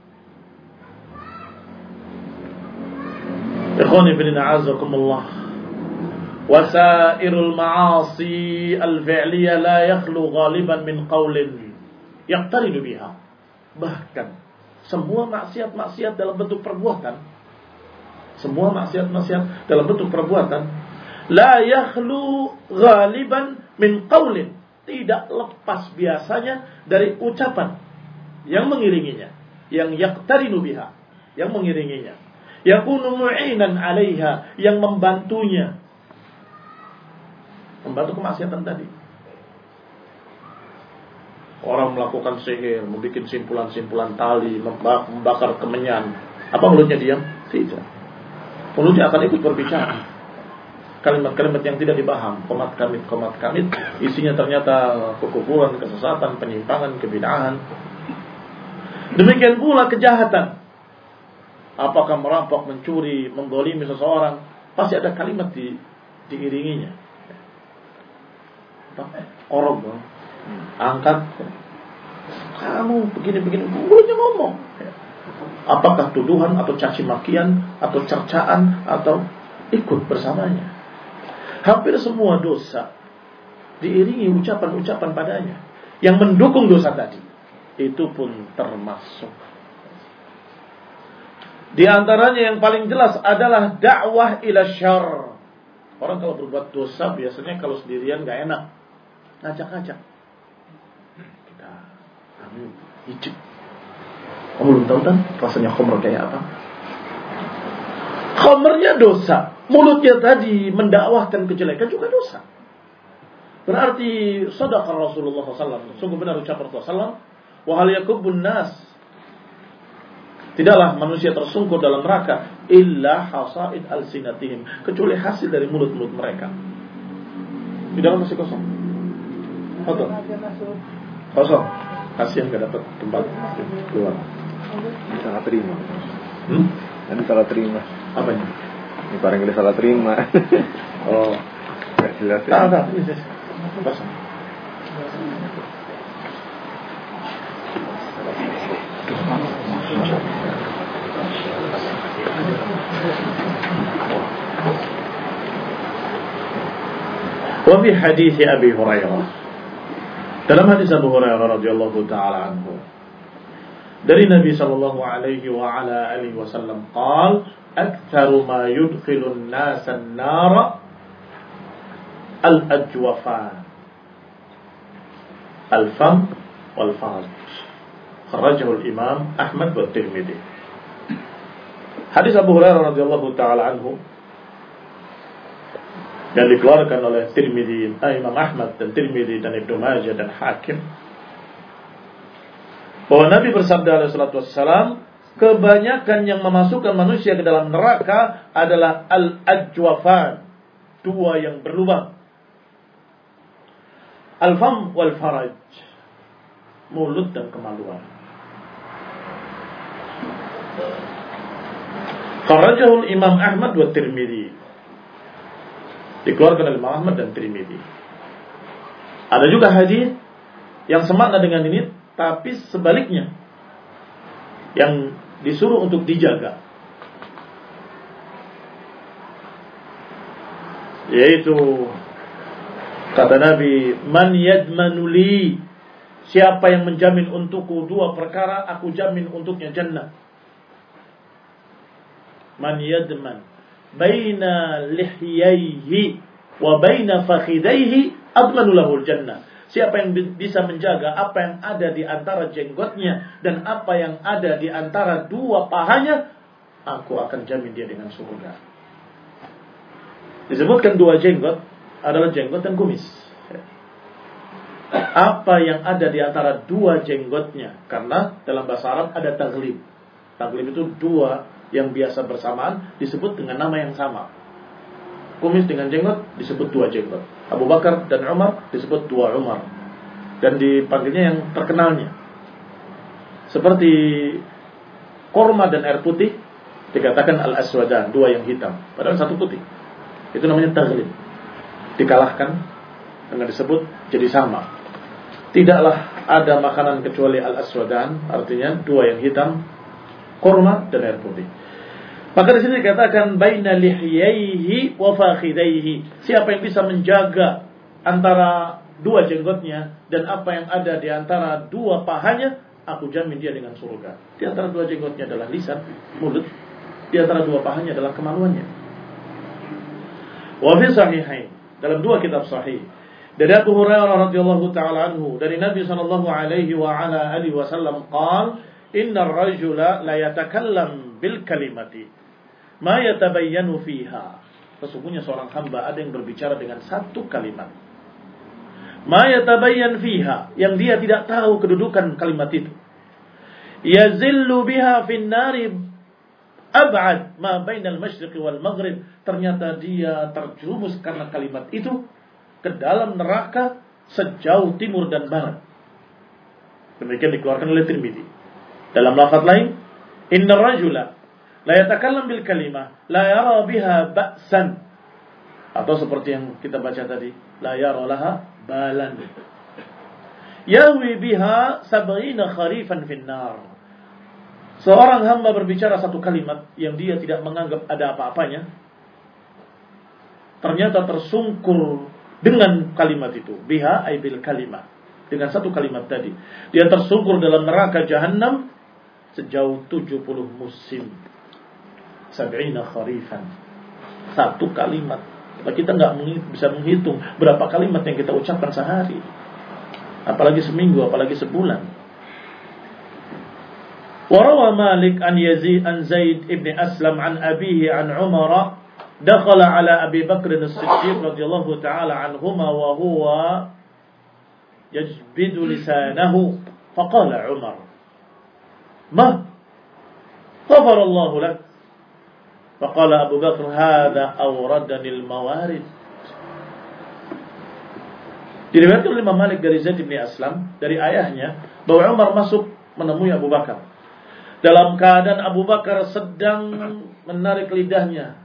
Ikhwani fillah, a'azakumullah. Wasairul ma'asi al-fi'liyah la yakhlu ghaliban min qawlin yaqtaridu biha. Bahkan semua maksiat-maksiat dalam bentuk perbuatan, semua maksiat-maksiat dalam bentuk perbuatan, la yakhlu ghaliban min qawlin, tidak lepas biasanya dari ucapan yang mengiringinya, yang yaqtarinu biha, yang mengiringinya, yakunu mu'inan 'alaiha, yang membantunya, membantu kemaksiatan tadi. Orang melakukan sihir, membuat simpulan-simpulan tali, membakar kemenyan, Apa mulutnya diam? Tidak. Mulutnya akan ikut berbicara. Kalimat-kalimat yang tidak dipaham, komat kamit, komat kamit, isinya ternyata kekufuran, kesesatan, penyimpangan, kebid'ahan. Demikian pula kejahatan. Apakah merampok, mencuri, mendolimi seseorang, pasti ada kalimat di, diiringinya. Korok, angkat, kamu begini-begini, mulutnya ngomong. Apakah tuduhan atau caci makian atau cercaan atau ikut bersamanya. Hampir semua dosa diiringi ucapan-ucapan padanya yang mendukung dosa tadi. Itu pun termasuk. Di antaranya yang paling jelas adalah dakwah ila syarr. Orang kalau berbuat dosa biasanya kalau sendirian gak enak, ngajak-ngajak. Kita ambil hijab. Kamu belum tahu kan rasanya khamr kayak apa? Khamrnya dosa. Mulutnya tadi mendakwahkan kejelekan juga dosa. Berarti sadaqah Rasulullah sallallahu alaihi wasallam. Sungguh benar ucapan Rasulullah sallallahu alaihi wasallam. Wa hal yakubun nas. Tidaklah manusia tersungkur dalam neraka illa hasaid alsinatihim, kecuali hasil dari mulut-mulut mereka. Di dalam masih kosong. Kosong. Kosong. Kasihan gak dapat tempat keluar. Salah terima. Hmm? Nanti salah terima. Apanya? Ini barang kita salah terima. Oh, nggak jelas ya. Tak, tak, ini kosong. Wa fi hadis Abi Hurairah, dalam hadis Abu Hurairah radhiyallahu taala anhu, dari Nabi sallallahu alaihi wa ala alihi wasallam qaal aktsaru ma yudkhilun nasa an-nar al-ajwafan al-fam wal-farj. Kharrajahu al-Imam Ahmad wa Tirmidzi. Hadis Abu Hurairah radhiyallahu taala anhu yang dikeluarkan oleh Tirmidzi, Imam Ahmad dan Tirmidzi dan Ibnu Majah dan Hakim, bahwa Nabi bersabda alaihi salatu wassalam, kebanyakan yang memasukkan manusia ke dalam neraka adalah al-ajwafan, dua yang berlubang, al-fam wal faraj, mulut dan kemaluan. Kharajahul Imam Ahmad wa Tirmidzi, dikeluarkan oleh Imam Ahmad dan Tirmidzi. Ada juga hadis yang semakna dengan ini, tapi sebaliknya, yang disuruh untuk dijaga, yaitu kata Nabi, man yadmanu li, siapa yang menjamin untukku dua perkara, aku jamin untuknya jannah. Man yadman baina lihyaihi wa baina fakhidaihi admanu lahul jannah. Siapa yang bisa menjaga apa yang ada di antara jenggotnya dan apa yang ada di antara dua pahanya, aku akan jamin dia dengan surga. Disebutkan dua jenggot adalah jenggot dan kumis. Apa yang ada di antara dua jenggotnya, karena dalam bahasa Arab ada taglib. Taglib itu dua yang biasa bersamaan disebut dengan nama yang sama. Kumis dengan jenggot disebut dua jenggot. Abu Bakar dan Umar disebut dua Umar. Dan dipanggilnya yang terkenalnya. Seperti korma dan air putih dikatakan al-aswadan, dua yang hitam, padahal satu putih. Itu namanya taglib. Dikalahkan dengan disebut jadi sama. Tidaklah ada makanan kecuali al-aswadan, artinya dua yang hitam, korma dan air putih. Maka di sini dikatakan baina lihyaihi wa fakhidaihi. Siapa yang bisa menjaga antara dua jenggotnya dan apa yang ada di antara dua pahanya, aku jamin dia dengan surga. Di antara dua jenggotnya adalah lisan, mulut. Di antara dua pahanya adalah kemaluannya. Wa fi sahihain, dalam dua kitab sahih, dari Abu Hurairah radhiyallahu taala anhu, dari Nabi sallallahu alaihi wa ala alihi wasallam qaal, innar rajula la yatakallam bil kalimati ma yatabayyanu fiha. Sesungguhnya seorang hamba ada yang berbicara dengan satu kalimat, ma yatabayyan fiha, yang dia tidak tahu kedudukan kalimat itu. Yazillu biha fin nari ab'ad ma bainal masyriq wal maghrib. Ternyata dia terjerumus karena kalimat itu ke dalam neraka sejauh timur dan barat. Demikian dikeluarkan oleh Tirmidzi. Dalam lafaz lain, inna rajula la yatakallam bil kalimah la yara biha ba'san. Atau seperti yang kita baca tadi, la yara laha balan. Yahwi biha sab'ina kharifan finnar. Seorang hamba berbicara satu kalimat yang dia tidak menganggap ada apa-apanya, ternyata tersungkur dengan kalimat itu. Biha ay bil kalimah. Dengan satu kalimat tadi, dia tersungkur dalam neraka Jahannam sejauh tujuh puluh musim. Sab'ina kharifan. Satu kalimat. Kita nggak bisa menghitung berapa kalimat yang kita ucapkan sehari. Apalagi seminggu, apalagi sebulan. Warawa Malik an Yazid an Zaid ibn Aslam an abihi an Umar dakhala ala Abi Bakr as-Siddiq radhiyallahu ta'ala anhuma wa huwa yajbidu lisanahu faqala Umar ma ghafara Allah lak faqala Abu Bakr hadha awradani al-mawarid. Diriwayatkan oleh Imam Malik dari Zaid bin Aslam dari ayahnya bahwa Umar masuk menemui Abu Bakar dalam keadaan Abu Bakar sedang menarik lidahnya.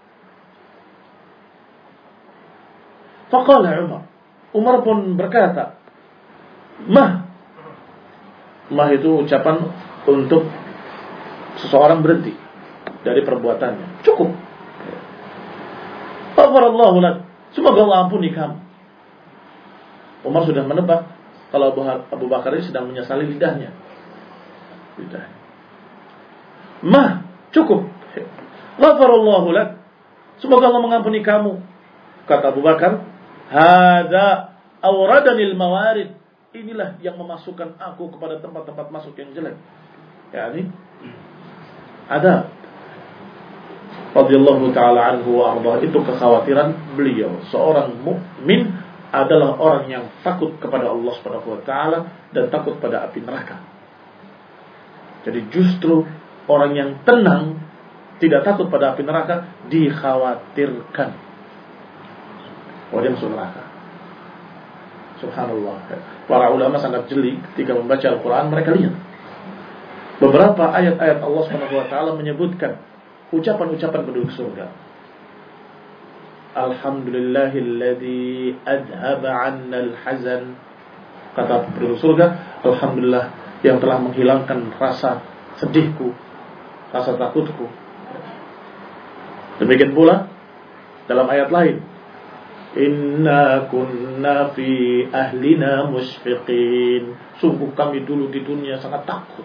Faqala Umar, Umar pun berkata, "Mah." Mah itu ucapan untuk seseorang berhenti dari perbuatannya. Cukup. Ghafarallahu lak. Semoga Allah ampuni kamu. Umar sudah menebak kalau Abu Bakar ini sedang menyesali lidahnya. Lidahnya. Mah, cukup. Ghafarallahu lak. Semoga Allah mengampuni kamu. Kata Abu Bakar, "Hadza awradanil mawarid." Inilah yang memasukkan aku kepada tempat-tempat masuk yang jelek. Yani ada radhiyallahu taala anhu wa arda, itu kekhawatiran beliau. Seorang mukmin adalah orang yang takut kepada Allah Subhanahu wa taala dan takut pada api neraka. Jadi justru orang yang tenang, tidak takut pada api neraka, dikhawatirkan bahwa dia masuk neraka. Subhanallah. Para ulama sangat jeli ketika membaca Al-Quran. Mereka lihat beberapa ayat-ayat Allah Subhanahu wa taala menyebutkan ucapan-ucapan penduduk surga. Alhamdulillahilladzi adhaba 'annal hazan. Kata penduduk surga, alhamdulillah yang telah menghilangkan rasa sedihku, rasa takutku. Demikian pula dalam ayat lain, inna kunna fi ahlina musfiqin. Sungguh kami dulu di dunia sangat takut.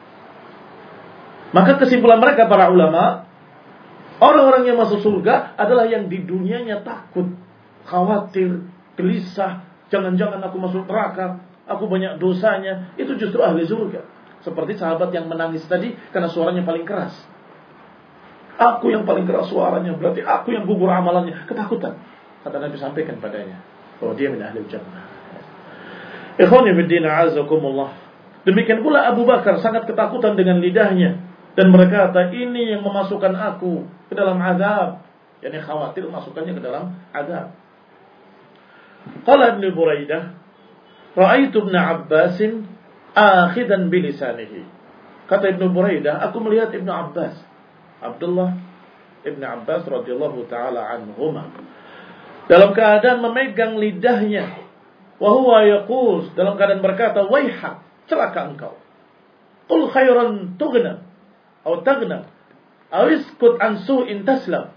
Maka kesimpulan mereka para ulama, orang-orang yang masuk surga adalah yang di dunianya takut, khawatir, gelisah, jangan-jangan aku masuk neraka, aku banyak dosanya. Itu justru ahli surga. Seperti sahabat yang menangis tadi karena suaranya paling keras. Aku yang paling keras suaranya, berarti aku yang gugur amalannya. Ketakutan. Kata Nabi sampaikan padanya bahwa dia min ahli jannah. Ikhwani fiddin a'azakumullah. Demikian pula Abu Bakar sangat ketakutan dengan lidahnya dan berkata, ini yang memasukkan aku ke dalam azab. Yani khawatir masukkannya ke dalam azab. Qala Ibnu Buraidah, ra'aitu Ibnu Abbas akhidan bilisanihi. Kata Ibnu Buraidah, aku melihat Ibnu Abbas, Abdullah Ibnu Abbas radhiyallahu taala anhuma, dalam keadaan memegang lidahnya, wa huwa yaqul, dalam keadaan berkata, waihak, celaka engkau. Qul khairan tughna atau taghna aw iskut an su'in taslam.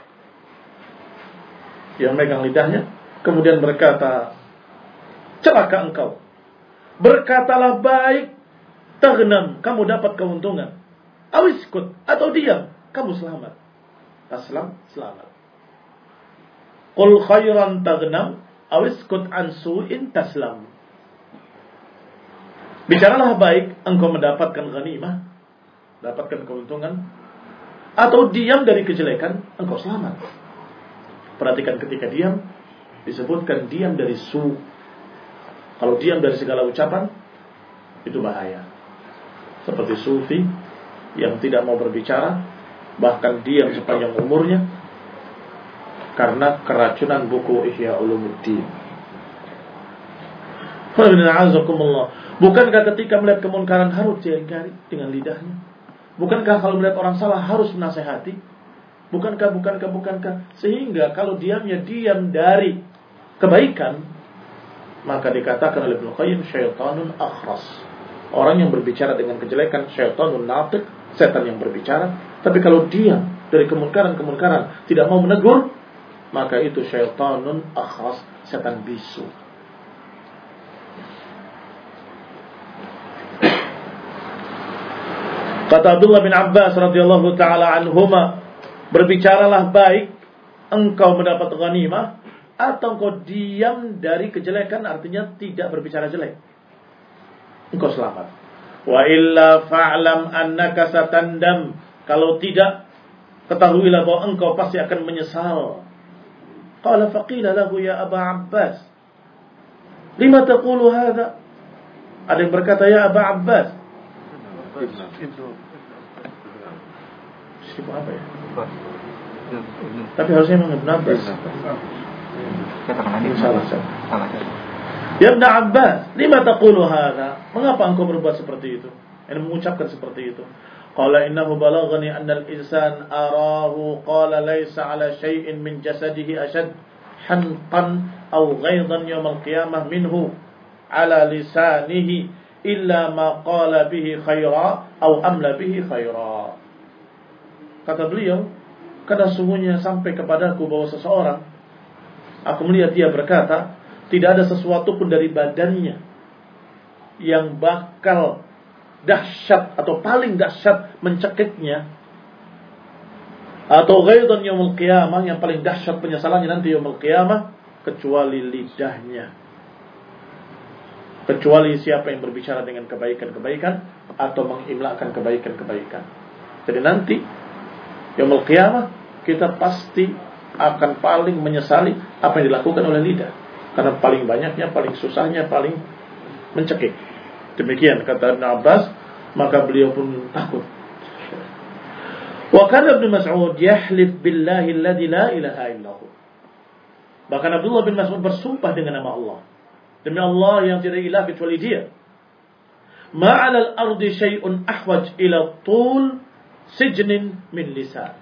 Dia memegang lidahnya kemudian berkata, celaka engkau. Berkatalah baik, taghnam, kamu dapat keuntungan. Aw iskut, atau diam, kamu selamat. Taslam, selamat. Qul khairan taghnam aw iskut an su'in taslam. Bicaralah baik, engkau mendapatkan ghanimah, dapatkan keuntungan, atau diam dari kejelekan, engkau selamat. Perhatikan ketika diam, disebutkan diam dari su. Kalau diam dari segala ucapan, itu bahaya. Seperti sufi yang tidak mau berbicara bahkan diam sepanjang umurnya karena keracunan buku Ihya Ulumuddin. Bukankah ketika melihat kemunkaran harus diingkari dengan lidahnya? Bukankah kalau melihat orang salah harus menasehati? Bukankah, bukankah, bukankah? Sehingga kalau diamnya diam dari kebaikan, maka dikatakan oleh Ibnu Qayyim syaitanun akhras. Orang yang berbicara dengan kejelekan, syaitanun natiq, setan yang berbicara. Tapi kalau diam dari kemunkaran-kemunkaran, tidak mau menegur, maka itu syaitanun akhras, setan bisu. Kata Abdullah bin Abbas radhiyallahu taala anhuma, berbicaralah baik engkau mendapat ghanimah atau engkau diam dari kejelekan, artinya tidak berbicara jelek, engkau selamat. Wa illa fa'lam annaka satandam, kalau tidak ketahuilah bahwa engkau pasti akan menyesal. Qala faqila lahu ya Aba Abbas lima taqulu hadha, ada yang berkata ya Aba Abbas, siapa apa ya? Tapi harusnya memang Ibn Abbas. Salah, salah. Ya Ibn Abbas, lima taqulu hadha, mengapa engkau berbuat seperti itu? Yang mengucapkan seperti itu. Qala innahu balaghani anna al-insan arahu qala laysa ala shay'in min jasadihi ashad hanqan aw ghaydan yawm al-qiyamah minhu ala lisanihi illa ma qala bihi khaira aw amla bihi khaira. Kata beliau, karena sungguhnya sampai kepadaku bahwa seseorang, aku melihat dia berkata, tidak ada sesuatu pun dari badannya yang bakal dahsyat atau paling dahsyat mencekiknya, atau ghaidan yaumul qiyamah, yang paling dahsyat penyesalannya nanti yaumul qiyamah, kecuali lidahnya. Kecuali siapa yang berbicara dengan kebaikan-kebaikan atau mengimlakkan kebaikan-kebaikan. Jadi nanti yaumul qiyamah kita pasti akan paling menyesali apa yang dilakukan oleh lidah, karena paling banyaknya, paling susahnya, paling mencekik. Demikian kata Ibn Abbas, maka beliau pun takut. Wa kana Ibn Mas'ud yahlif billahi alladhi la ilaha illahu. Bahkan Abdullah bin Mas'ud bersumpah dengan nama Allah, demi Allah yang tidak ilah kecuali Dia. Ma'ala al-ardi syai'un ahwaj ila tul sijnin min lisan.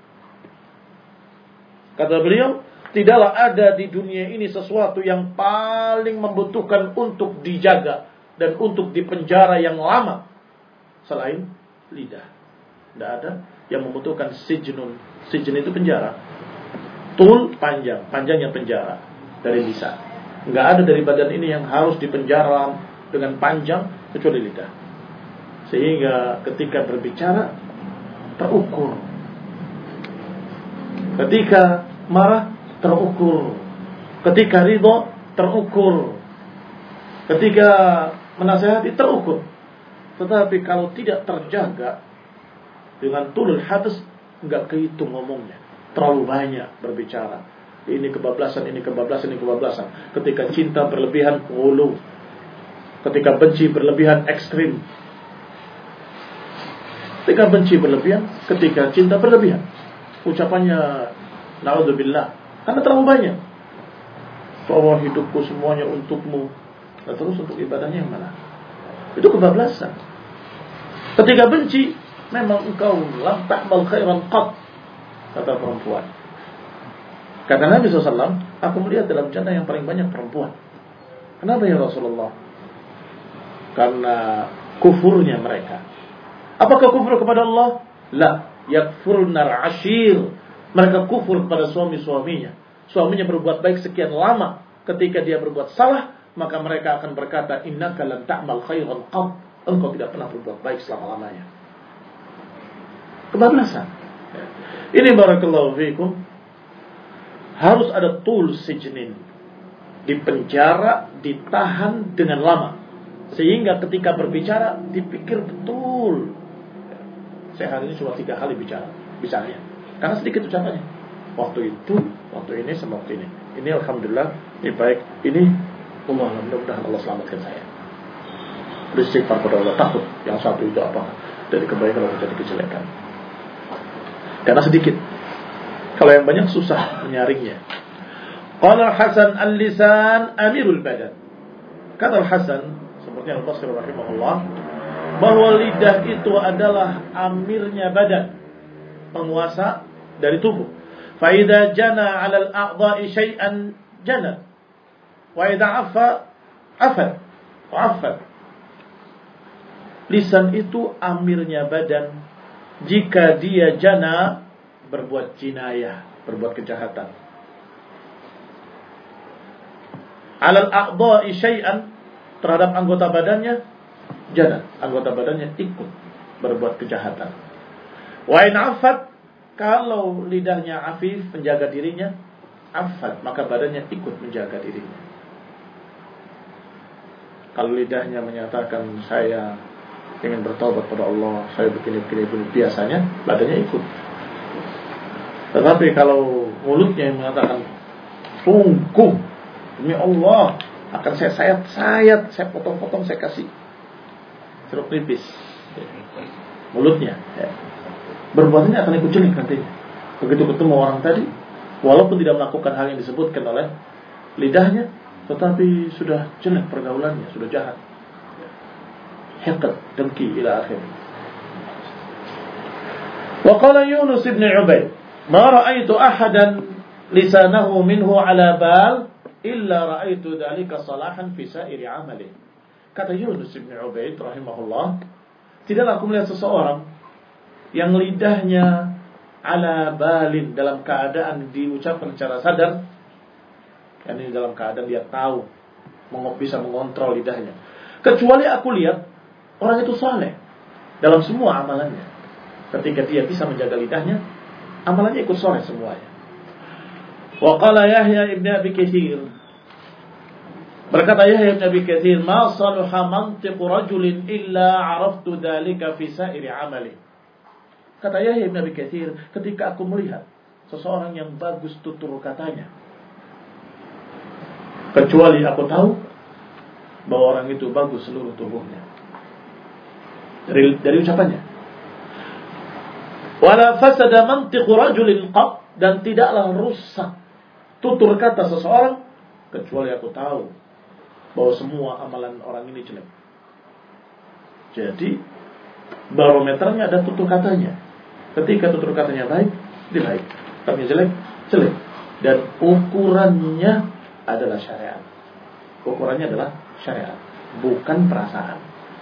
Kata beliau, tidaklah ada di dunia ini sesuatu yang paling membutuhkan untuk dijaga dan untuk dipenjara yang lama selain lidah. Tidak ada yang membutuhkan sijnun. Sijn itu penjara. Tul panjang, panjangnya penjara dari lisan. Enggak ada dari badan ini yang harus dipenjara dengan panjang kecuali lidah. Sehingga ketika berbicara terukur. Ketika marah terukur. Ketika ridha terukur. Ketika menasihati terukur. Tetapi kalau tidak terjaga dengan tulul hadis, enggak kehitung ngomongnya. Terlalu banyak berbicara. Ini kebablasan, ini kebablasan, ini kebablasan. Ketika cinta berlebihan, ulu. Ketika benci berlebihan, ekstrim. Ketika benci berlebihan, ketika cinta berlebihan. Ucapannya na'udzubillah, karena terlalu banyak. Bahwa hidupku semuanya untukmu. Dan terus untuk ibadahnya yang mana? Itu kebablasan. Ketika benci, memang engkau lam ta'mal khairan qat, kata perempuan. Kata Nabi shallallahu alaihi wasallam, aku melihat dalam jannah yang paling banyak perempuan. Kenapa ya Rasulullah? Karena kufurnya mereka. Apakah kufur kepada Allah? La, yakfurnar ashir. Mereka kufur kepada suami-suaminya. Suaminya berbuat baik sekian lama. Ketika dia berbuat salah, maka mereka akan berkata, innaka lan ta'mal khairan qat. Engkau tidak pernah berbuat baik selama-lamanya. Kebablasan. Ini barakallahu fiikum. Harus ada tul sijnin. Dipenjara, ditahan dengan lama. Sehingga ketika berbicara, dipikir betul. Saya hari ini cuma tiga kali bicara. Bicaranya. Karena sedikit ucapannya. Waktu itu, waktu ini, sama waktu ini. Ini alhamdulillah, ini baik. Ini, Allah, mudah-mudahan Allah selamatkan saya. Beristighfar kepada Allah, takut. Yang satu itu apa? Dari kebaikan atau dari kejelekan. Karena sedikit. Kalau yang banyak susah menyaringnya. Qala Hasan al-lisan amirul badan. Kata Hasan, seperti Al-Basri rahimahullah, bahwa lidah itu adalah amirnya badan, penguasa dari tubuh. Fa idza jana 'ala al-a'dha'i syai'an jana. Wa idza 'affa 'afa. Wa 'affa. Lisan itu amirnya badan. Jika dia jana, berbuat jinayah, berbuat kejahatan. Alal a'dha'i syai'an, terhadap anggota badannya, jana, anggota badannya ikut berbuat kejahatan. Wa in 'affat, kalau lidahnya afif, menjaga dirinya, affat, maka badannya ikut menjaga dirinya. Kalau lidahnya menyatakan saya ingin bertaubat pada Allah, saya begini-begini, biasanya badannya ikut. Tetapi kalau mulutnya yang mengatakan sungguh demi Allah akan saya sayat-sayat, saya potong-potong, saya kasih jeruk nipis, mulutnya ya, berbuatannya akan ikut jelek nantinya. Begitu ketemu orang tadi, walaupun tidak melakukan hal yang disebutkan oleh lidahnya, tetapi sudah jelek pergaulannya, sudah jahat, hiqd, dengki ila akhir. Wa qala Yunus ibn Ubayd, ma ra'aitu ahadan lisanahu minhu ala bal illa ra'aitu dzalika salahan fi sa'iri 'amali. Kata Yunus ibn Ubayd rahimahullah, tidaklah aku melihat seseorang yang lidahnya ala balin, dalam keadaan diucapkan secara sadar, yakni dalam keadaan dia tahu, bisa mengontrol lidahnya, kecuali aku lihat orang itu saleh dalam semua amalannya. Ketika dia bisa menjaga lidahnya, amalannya ikut saleh semuanya. Wa qala Yahya ibn Abi Katsir, berkata Yahya ibn Abi Katsir, ma salaha mantiqu rajulin illa 'araftu dzalika fi sa'iri 'amali. Kata Yahya ibn Abi Katsir, ketika aku melihat seseorang yang bagus tutur katanya, kecuali aku tahu bahwa orang itu bagus seluruh tubuhnya dari, dari ucapannya. Wala fasada mantiqu rajulin qat, dan tidaklah rusak tutur kata seseorang kecuali aku tahu bahwa semua amalan orang ini jelek. Jadi barometernya ada tutur katanya. Ketika tutur katanya baik, dia baik. Katanya jelek, jelek. Dan ukurannya adalah syariat. Ukurannya adalah syariat, bukan perasaan.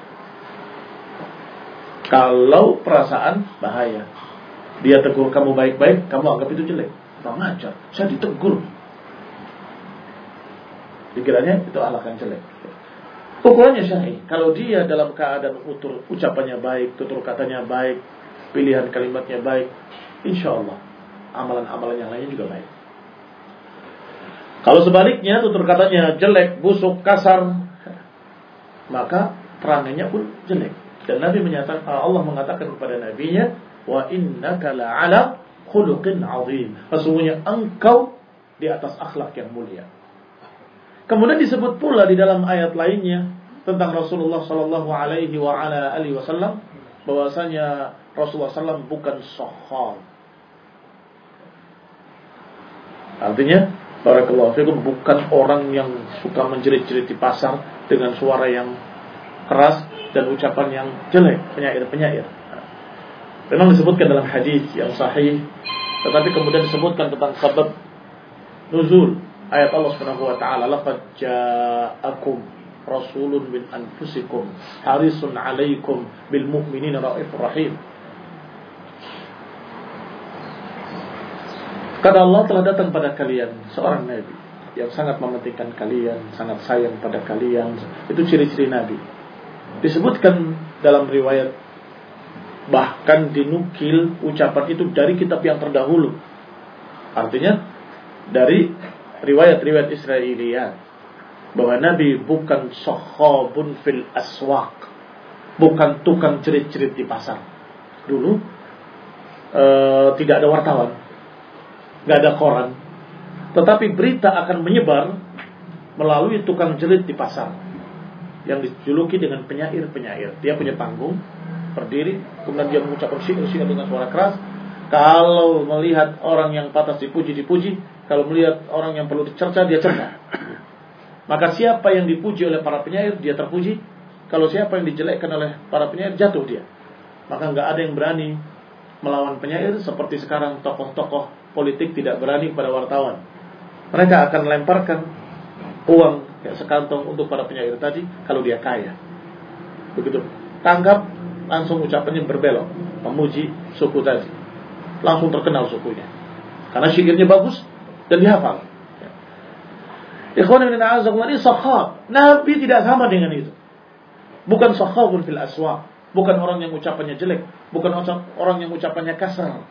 Kalau perasaan, bahaya. Dia tegur kamu baik-baik, kamu anggap itu jelek. Kurang ajar, saya ditegur, dikiranya itu akhlak yang jelek. Ukurannya syar'i. Kalau dia dalam keadaan utur, ucapannya baik, tutur katanya baik, pilihan kalimatnya baik, insya Allah amalan-amalan yang lainnya juga baik. Kalau sebaliknya tutur katanya jelek, busuk, kasar, maka perangannya pun jelek. Dan Nabi menyatakan, Allah mengatakan kepada nabinya, wa innaka la'ala khuluqin 'azim. Sesungguhnya engkau di atas akhlak yang mulia. Kemudian disebut pula di dalam ayat lainnya tentang Rasulullah sallallahu alaihi wa ala alihi wasallam, bahwasanya Rasulullah sallallahu alaihi wasallam bukan sakhar. Artinya, barakallahu fikum, bukan orang yang suka menjerit-jerit di pasar dengan suara yang keras dan ucapan yang jelek, penyair-penyair. Memang disebutkan dalam hadis yang sahih, tetapi kemudian disebutkan tentang sebab nuzul ayat Allah Subhanahu wa taala, laqad ja'akum rasulun min anfusikum harisun 'alaikum bil mu'minina raufur rahim. Kata Allah, telah datang pada kalian seorang nabi yang sangat mementingkan kalian, sangat sayang pada kalian. Itu ciri-ciri nabi. Disebutkan dalam riwayat, bahkan dinukil ucapan itu dari kitab yang terdahulu. Artinya dari riwayat-riwayat Israiliyat, bahwa Nabi bukan sokhabun fil aswaq, bukan tukang cerit-cerit di pasar. Dulu e, tidak ada wartawan, nggak ada koran, tetapi berita akan menyebar melalui tukang cerit di pasar yang dijuluki dengan penyair-penyair. Dia punya panggung, berdiri, kemudian dia mengucapkan syair-syair dengan suara keras, Kalau melihat orang yang pantas dipuji, dipuji. Kalau melihat orang yang perlu dicerca, dia cerca. Maka siapa yang dipuji oleh para penyair, dia terpuji. Kalau siapa yang dijelekkan oleh para penyair, jatuh dia. Maka nggak ada yang berani melawan penyair. Seperti sekarang tokoh-tokoh politik tidak berani kepada wartawan. Mereka akan lemparkan uang ya, sekantong untuk para penyair tadi kalau dia kaya. Begitu tangkap, langsung ucapannya berbelok, memuji suku tadi. Langsung terkenal sukunya karena syairnya bagus dan dihafal. Ikhwan ibn a'azakumullah, ini sakhab. Nabi tidak sama dengan itu. Bukan sakhabun fil aswaq, bukan orang yang ucapannya jelek, bukan orang yang ucapannya kasar.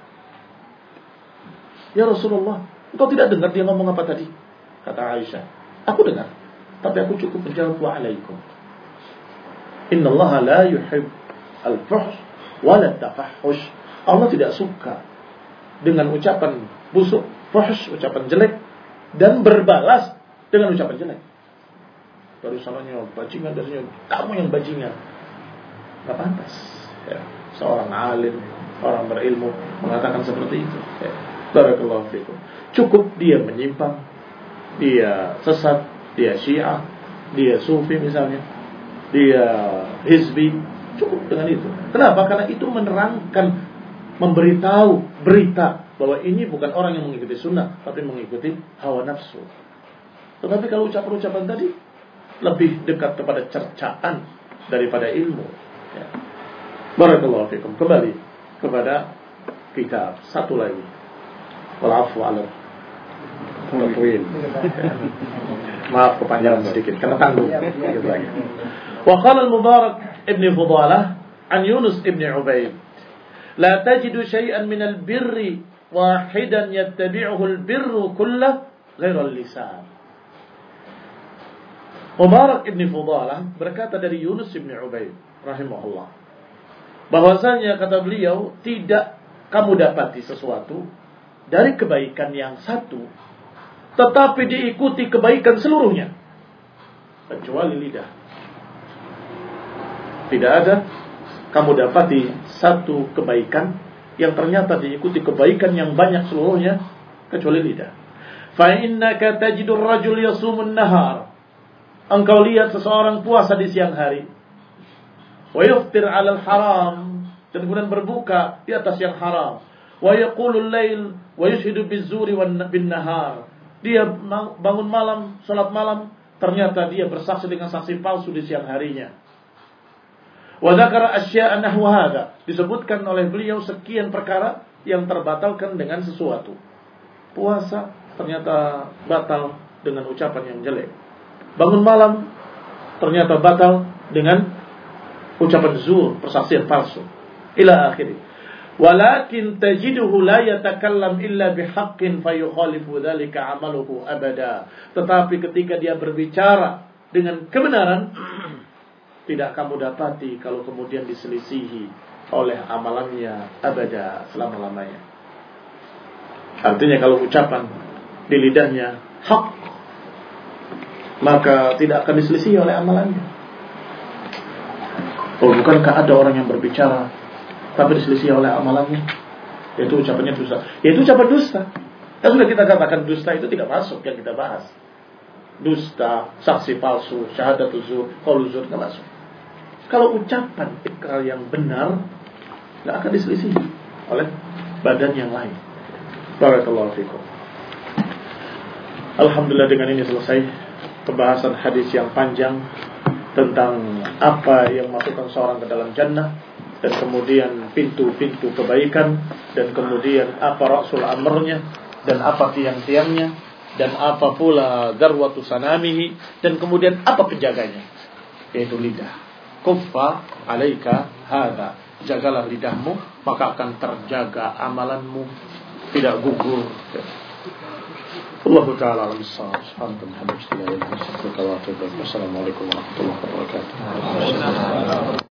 Ya Rasulullah, engkau tidak dengar dia ngomong apa tadi? Kata Aisyah, aku dengar, tapi aku cukup menjawab wa'alaikum. Innallaha la yuhib al-fuhsh wa la tafahhush. Allah tidak suka dengan ucapan busuk, fuhsh, ucapan jelek, dan berbalas dengan ucapan jelek. Baru salahnya bajingan, dasarnya kamu yang bajingan. Gak pantas ya, seorang alim, orang berilmu mengatakan seperti itu ya. Barakallahu fikum. Cukup dia menyimpang, dia sesat, dia syiah, dia sufi misalnya, dia hizbi, cukup dengan itu. Kenapa? Karena itu menerangkan, memberitahu berita bahwa ini bukan orang yang mengikuti sunnah, tapi mengikuti hawa nafsu. Tetapi kalau ucapan-ucapan tadi lebih dekat kepada cercaan daripada ilmu ya. Barakallahu fikum. Kembali kepada kitab satu lagi, wal-'afwu 'ala tatwil. Maaf kepanjangan sedikit karena tanggung sedikit lagi. Wa qala al-Mubarak ibn Fudalah an Yunus ibn Ubayd, la tajidu syai'an min al-birri wahidan yattabi'uhu al-birru kullahu ghairu al-lisan. Mubarak ibn Fudalah berkata dari Yunus ibn Ubayd rahimahullah, bahwasanya kata beliau, tidak kamu dapati sesuatu dari kebaikan yang satu tetapi diikuti kebaikan seluruhnya kecuali lidah. Tidak ada kamu dapati satu kebaikan yang ternyata diikuti kebaikan yang banyak seluruhnya kecuali lidah. Fa innaka tajidur rajul yasumun nahar. Engkau lihat seseorang puasa di siang hari, wa yuftir 'alal haram, dan kemudian berbuka di atas yang haram, wa yaqulul lail wa yushhidu bizuri wan bin nahar. Dia bangun malam, salat malam, ternyata dia bersaksi dengan saksi palsu di siang harinya. Wa dzakara asya'a nahwa hadza, disebutkan oleh beliau sekian perkara yang terbatalkan dengan sesuatu. Puasa ternyata batal dengan ucapan yang jelek. Bangun malam ternyata batal dengan ucapan zur, persaksian palsu. Ila akhiri. Walakin tajiduhu la yatakallam illa bihaqqin fayukhalifu dzalika 'amaluhu abada. Tetapi ketika dia berbicara dengan kebenaran, tidak kamu dapati kalau kemudian diselisihi oleh amalannya abada, selama-lamanya. Artinya kalau ucapan di lidahnya hak, maka tidak akan diselisih oleh amalannya. Oh, bukankah ada orang yang berbicara tapi diselisih oleh amalannya? Yaitu ucapannya dusta. Yaitu ucapan dusta. Yang sudah kita katakan dusta itu tidak masuk yang kita bahas. Dusta, saksi palsu, syahadat zur, qaul zur, tidak masuk. Kalau ucapan ikrar yang benar, tidak akan diselisih oleh badan yang lain. Barakallahu fikum. Alhamdulillah, dengan ini selesai pembahasan hadis yang panjang tentang apa yang masukkan seorang ke dalam jannah, dan kemudian pintu-pintu kebaikan, dan kemudian apa rasul amrnya, dan apa tiang-tiangnya, dan apa pula darwatu sanamihi, dan kemudian apa penjaganya, yaitu lidah. Kuffa alaika hadza, jagalah lidahmu, maka akan terjaga amalanmu, tidak gugur. Allah Ta'ala alam sahab. Subhanallah, Assalamualaikum warahmatullahi wabarakatuh.